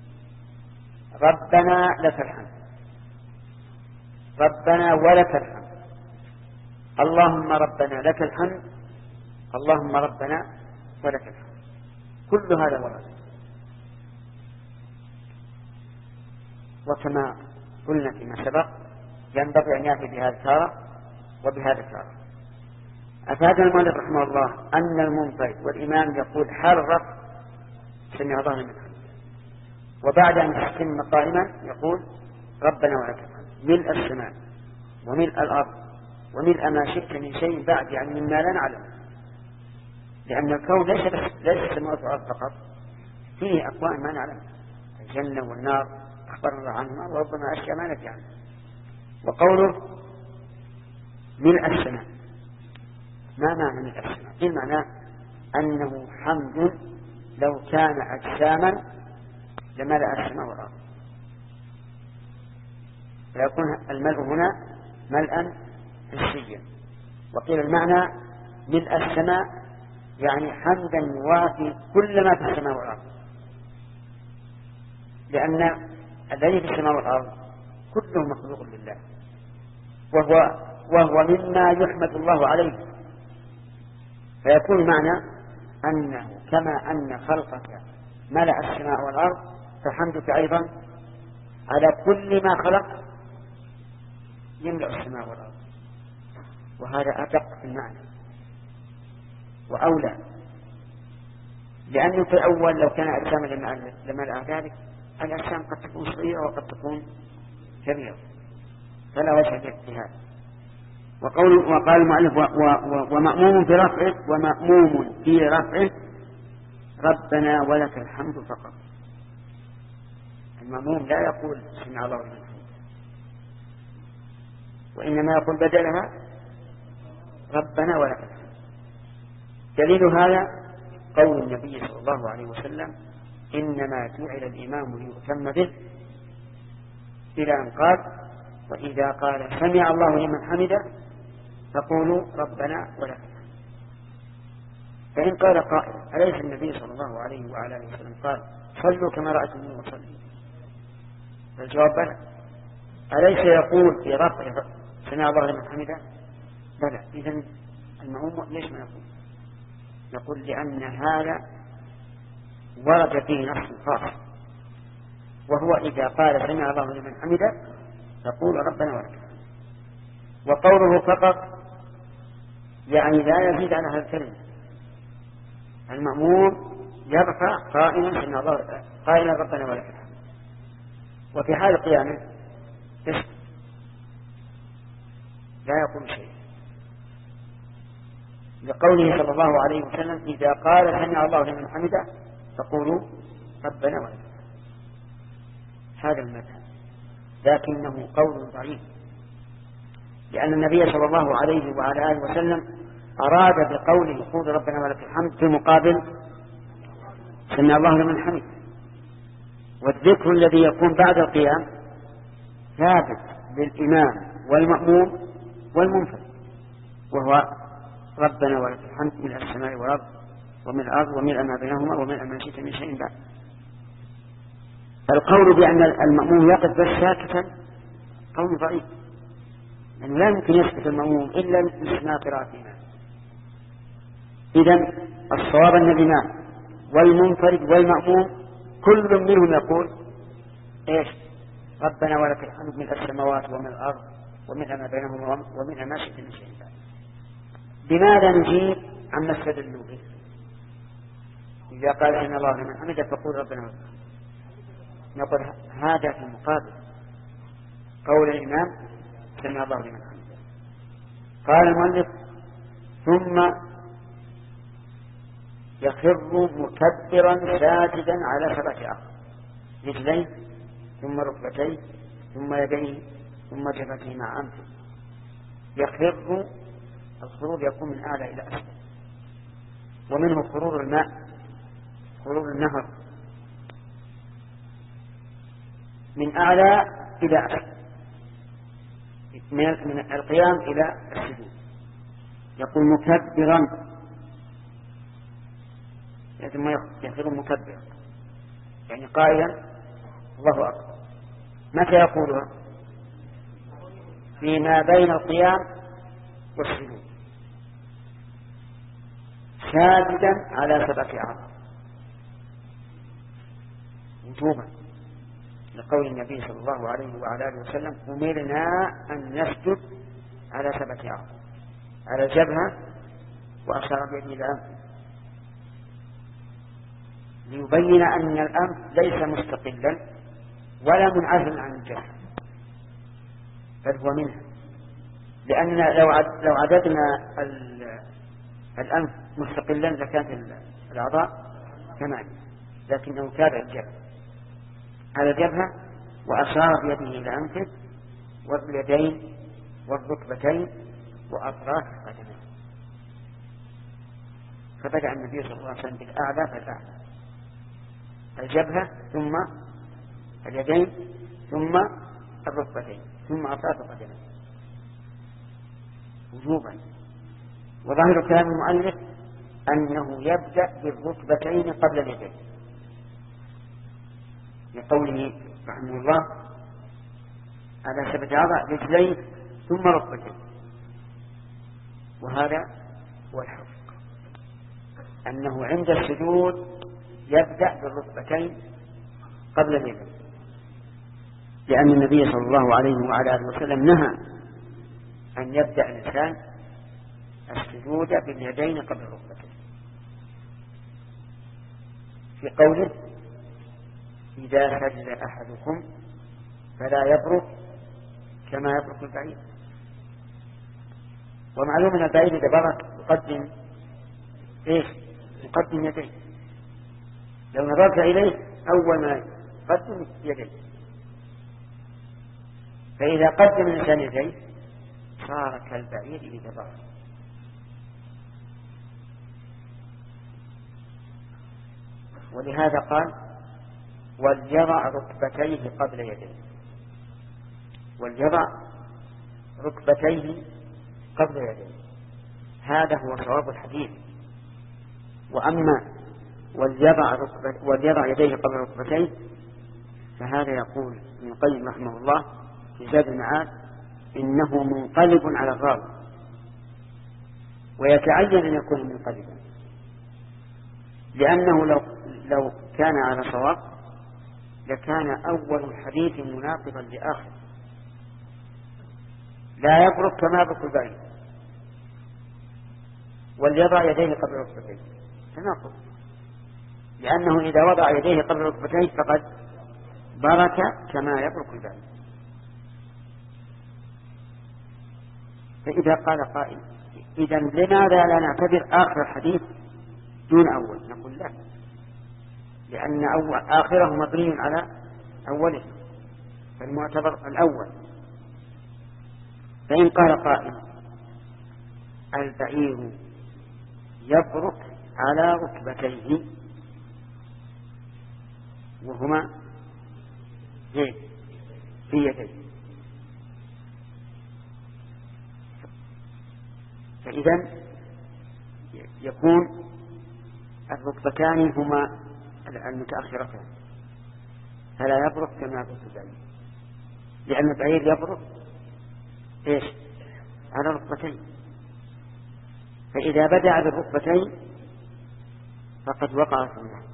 ربنا لك الحمد، ربنا ولك الحمد، اللهم ربنا لك الحمد، اللهم ربنا ولك الحمد. كل هذا ورد. وكما قلنا فيما سبق ينبغي أن يأتي بهذا تارة وبهذا تارة. أفاد المؤلف رحمه الله أن المنفرد والإمام يقول حال الرفع سمع الله لمن حمده، وبعد أن يحكم قائما يقول ربنا ولك الحمد ملء السماء وملء الأرض وملء ما شئت من شيء بعد، يعني مما لا نعلم، لأن الكون ليس ليس السماوات والأرض فقط، فيه أكوان ما نعلم، الجنة والنار أخبرنا عنهما وربما أشياء ما ندري عنها. وقوله ملء السماء ما معنى ملء السماء؟ قيل معناه أنه حمد لو كان أجساما لملأ السماء والأرض، فيكون الملء هنا ملءا حسيا. وقيل المعنى ملء السماء يعني حمدا يوافي كل ما في السماء والأرض، لأن الذي في السماء والأرض كله مخلوق لله، وهو, وهو مما يحمد الله عليه. فيكون معنى أنه كما أن خلقك ملأ السماء والأرض فحمدك أيضا على كل ما خلق يملأ السماء والأرض. وهذا أدق في المعنى وأولى، لأنه في الأول لو كان أجساما لملأ ذلك، الأجسام قد تكون صغيرة وقد تكون كبيرة، فلا وجه لهذا. وقول وقال المؤلف ومأموم في رفعه ومأموم في رفعه ربنا ولك الحمد فقط. المأموم لا يقول سمع الله لمن حمده، وإنما يقول بدلها ربنا ولك الحمد. دليل هذا قول النبي صلى الله عليه وسلم إنما جعل الإمام ليؤتم به، إلى أن قال وإذا قال سمع الله لمن حمده فقولوا ربنا ولك الحمد. فإن قال قائل أليس النبي صلى الله عليه وعلى آله وسلم قال صلوا كما رأيتموني أصلي؟ فالجواب بلى. أليس يقول في رفع سمع الله لمن حمده؟ بلى. إذن المأموم ليش ما يقول؟ نقول لأن هذا ورد فيه نص خاص، وهو إذا قال سمع الله لمن حمده فقول ربنا ولك الحمد. وقوله فقط يعني لا يزيد على هذا الكلمة. المأمور يرفع قائلا سمع الله قائلا ربنا ولك الحمد، وفي حال قيامه يسكت لا يقول شيء، لقوله صلى الله عليه وسلم إذا قال سمع الله لمن حمده فقولوا ربنا ولك الحمد. هذا المذهب، لكنه قول ضعيف، لأن النبي صلى الله عليه وعلى آله وسلم أراد بقوله قول ربنا ولك الحمد في مقابل سمع الله لمن حمده. والذكر الذي يكون بعد القيام ثابت للإمام والمأموم والمنفرد، وهو ربنا ولك الحمد من السماء والأرض ومن الأرض ومن ما بينهما ومن ما شئت من شيء بعد. القول بأن المأموم يقف بس ساكتا قول ضعيف، يعني لا يمكن يسكت المأموم إلا باستثناء قراءة الإمام. إذن الصواب أن الإمام والمنفرد والمأموم كل منهم يقول إيش ربنا ولك الحمد من السماوات ومن الأرض ومن ما بينهما ومن ما شئت من شيء بعد. بماذا نجيب عما استدلوا به؟ إذا قال إن الله لمن حمده فقول ربنا ولك الحمد، نقول هذا في المقابل قول الإمام سمع الله لمن حمده. قال المؤلف ثم يخر مكبرا ساجدا على سبعة أعضاء، رجلين ثم ركبتين ثم يديه ثم جبهته مع أنفه يخر. الخروج يكون من أعلى إلى أسفل، ومنه خروج الماء، خروج النهر من أعلى إلى أسفل، من القيام إلى السجود. يقول مكبرا، ثم يخر مكبرا يعني قائلا الله أكبر. متى يقولها؟ فيما بين القيام والسجود، ساجدا على سبعة أعظم وجوبا، لقول النبي صلى الله عليه وعلى آله وسلم أمرنا أن نسجد على سبعة أعظم، على الجبهة وأشار بيده إلى الأنف، ليبين أن الأنف ليس مستقلا ولا منعزلا عن الجبهة، بل هو منها. لأن لو لو عددنا الأنف مستقلا لكانت الأعضاء كمان، لكنه تابع الجبهة على الجبهة، وأشار بيده إلى أنفه واليدين والركبتين وأطراف القدمين. فبدأ النبي صلى الله عليه وسلم بالأعلى فالأعلى، الجبهة ثم اليدين ثم الركبتين ثم أطراف القدمين وجوبا. وظاهر كلام المؤلف أنه يبدأ بالركبتين قبل اليدين، لقوله رحمه الله على سبعة أعضاء رجلين ثم ركبتين. وهذا هو الحق، أنه عند السجود يبدأ بالركبتين قبل اليدين، لأن النبي صلى الله عليه وعلى آله وسلم نهى أن يبدأ الإنسان السجود باليدين قبل الركبتين، في قوله إذا سجد أحدكم فلا يبرك كما يبرك البعير. ومعلوم أن البعير إذا برك يقدم إيش؟ يقدم يديه. لو نظرت إليه أول ما يقدم يديه، فإذا قدم الإنسان يديه صار كالبعير إذا برك. ولهذا قال وليضع ركبتيه قبل يديه، وليضع ركبتيه قبل يديه، هذا هو صواب الحديث. وأما وليضع, وليضع يديه قبل ركبتيه فهذا يقول ابن القيم رحمه الله في زاد المعاد إنه منقلب على الراوي، ويتعين أن يكون منقلبا، لأنه لو, لو كان على صواب لكان أول الحديث مناقضا لآخر، لا يبرك كما يبرك البعير، وليضع يديه قبل ركبتيه، تناقض، لأنه إذا وضع يديه قبل ركبتيه فقد برك كما يبرك البعير. فإذا قال قائل إذا لماذا لا نعتبر آخر الحديث دون أول؟ نقول لا، لأن أول آخره مبني على أوله، فالمعتبر الأول. فإن قال قائل البعير يبرك على ركبتيه وهما في يديه، فإذا يكون الركبتان هما المتأخرتان، فلا يبرك كما يبرك البعير، لأن البعير يبرك إيش؟ على ركبتين. فإذا بدأ بالركبتين فقد وقع في النهي.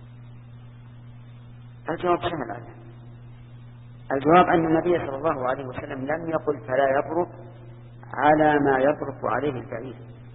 الجواب سهل الآن، الجواب أن النبي صلى الله عليه وسلم لم يقل فلا يبرك على ما يبرك عليه البعير.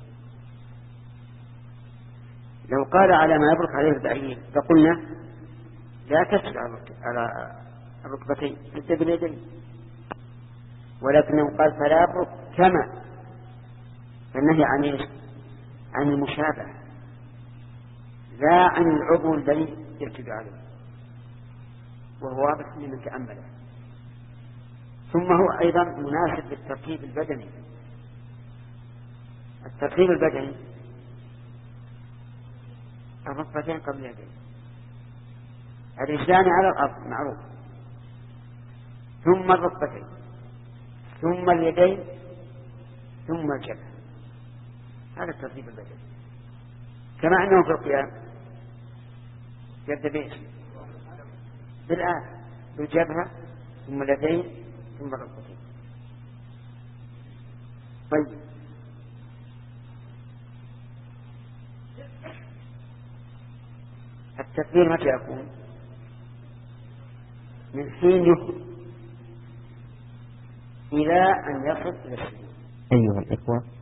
لو قال على ما يبرك عليه البعير فقلنا لا تسجد على الركبتين، تسجد باليدين، ولكنه قال فلا يبرك كما، فالنهي عن ايش؟ عن المشابهة لا عن العضو الذي يسجد عليه، وهو واضح لمن تأمله. ثم هو أيضا مناسب للترتيب البدني. الترتيب البدني الركبتين قبل اليدين، الرجلان على الأرض معروف، ثم الركبتين، ثم اليدين، ثم الجبهة. هذا الترتيب البدني. كما أنه في القيام يبدأ بإيش؟ بالآن بالجبهة، ثم اليدين، ثم الركبتين. طيب، التكبير متى يكون؟ من حين يهدى إلى أن يصل إلى السجود. أيها الإخوة،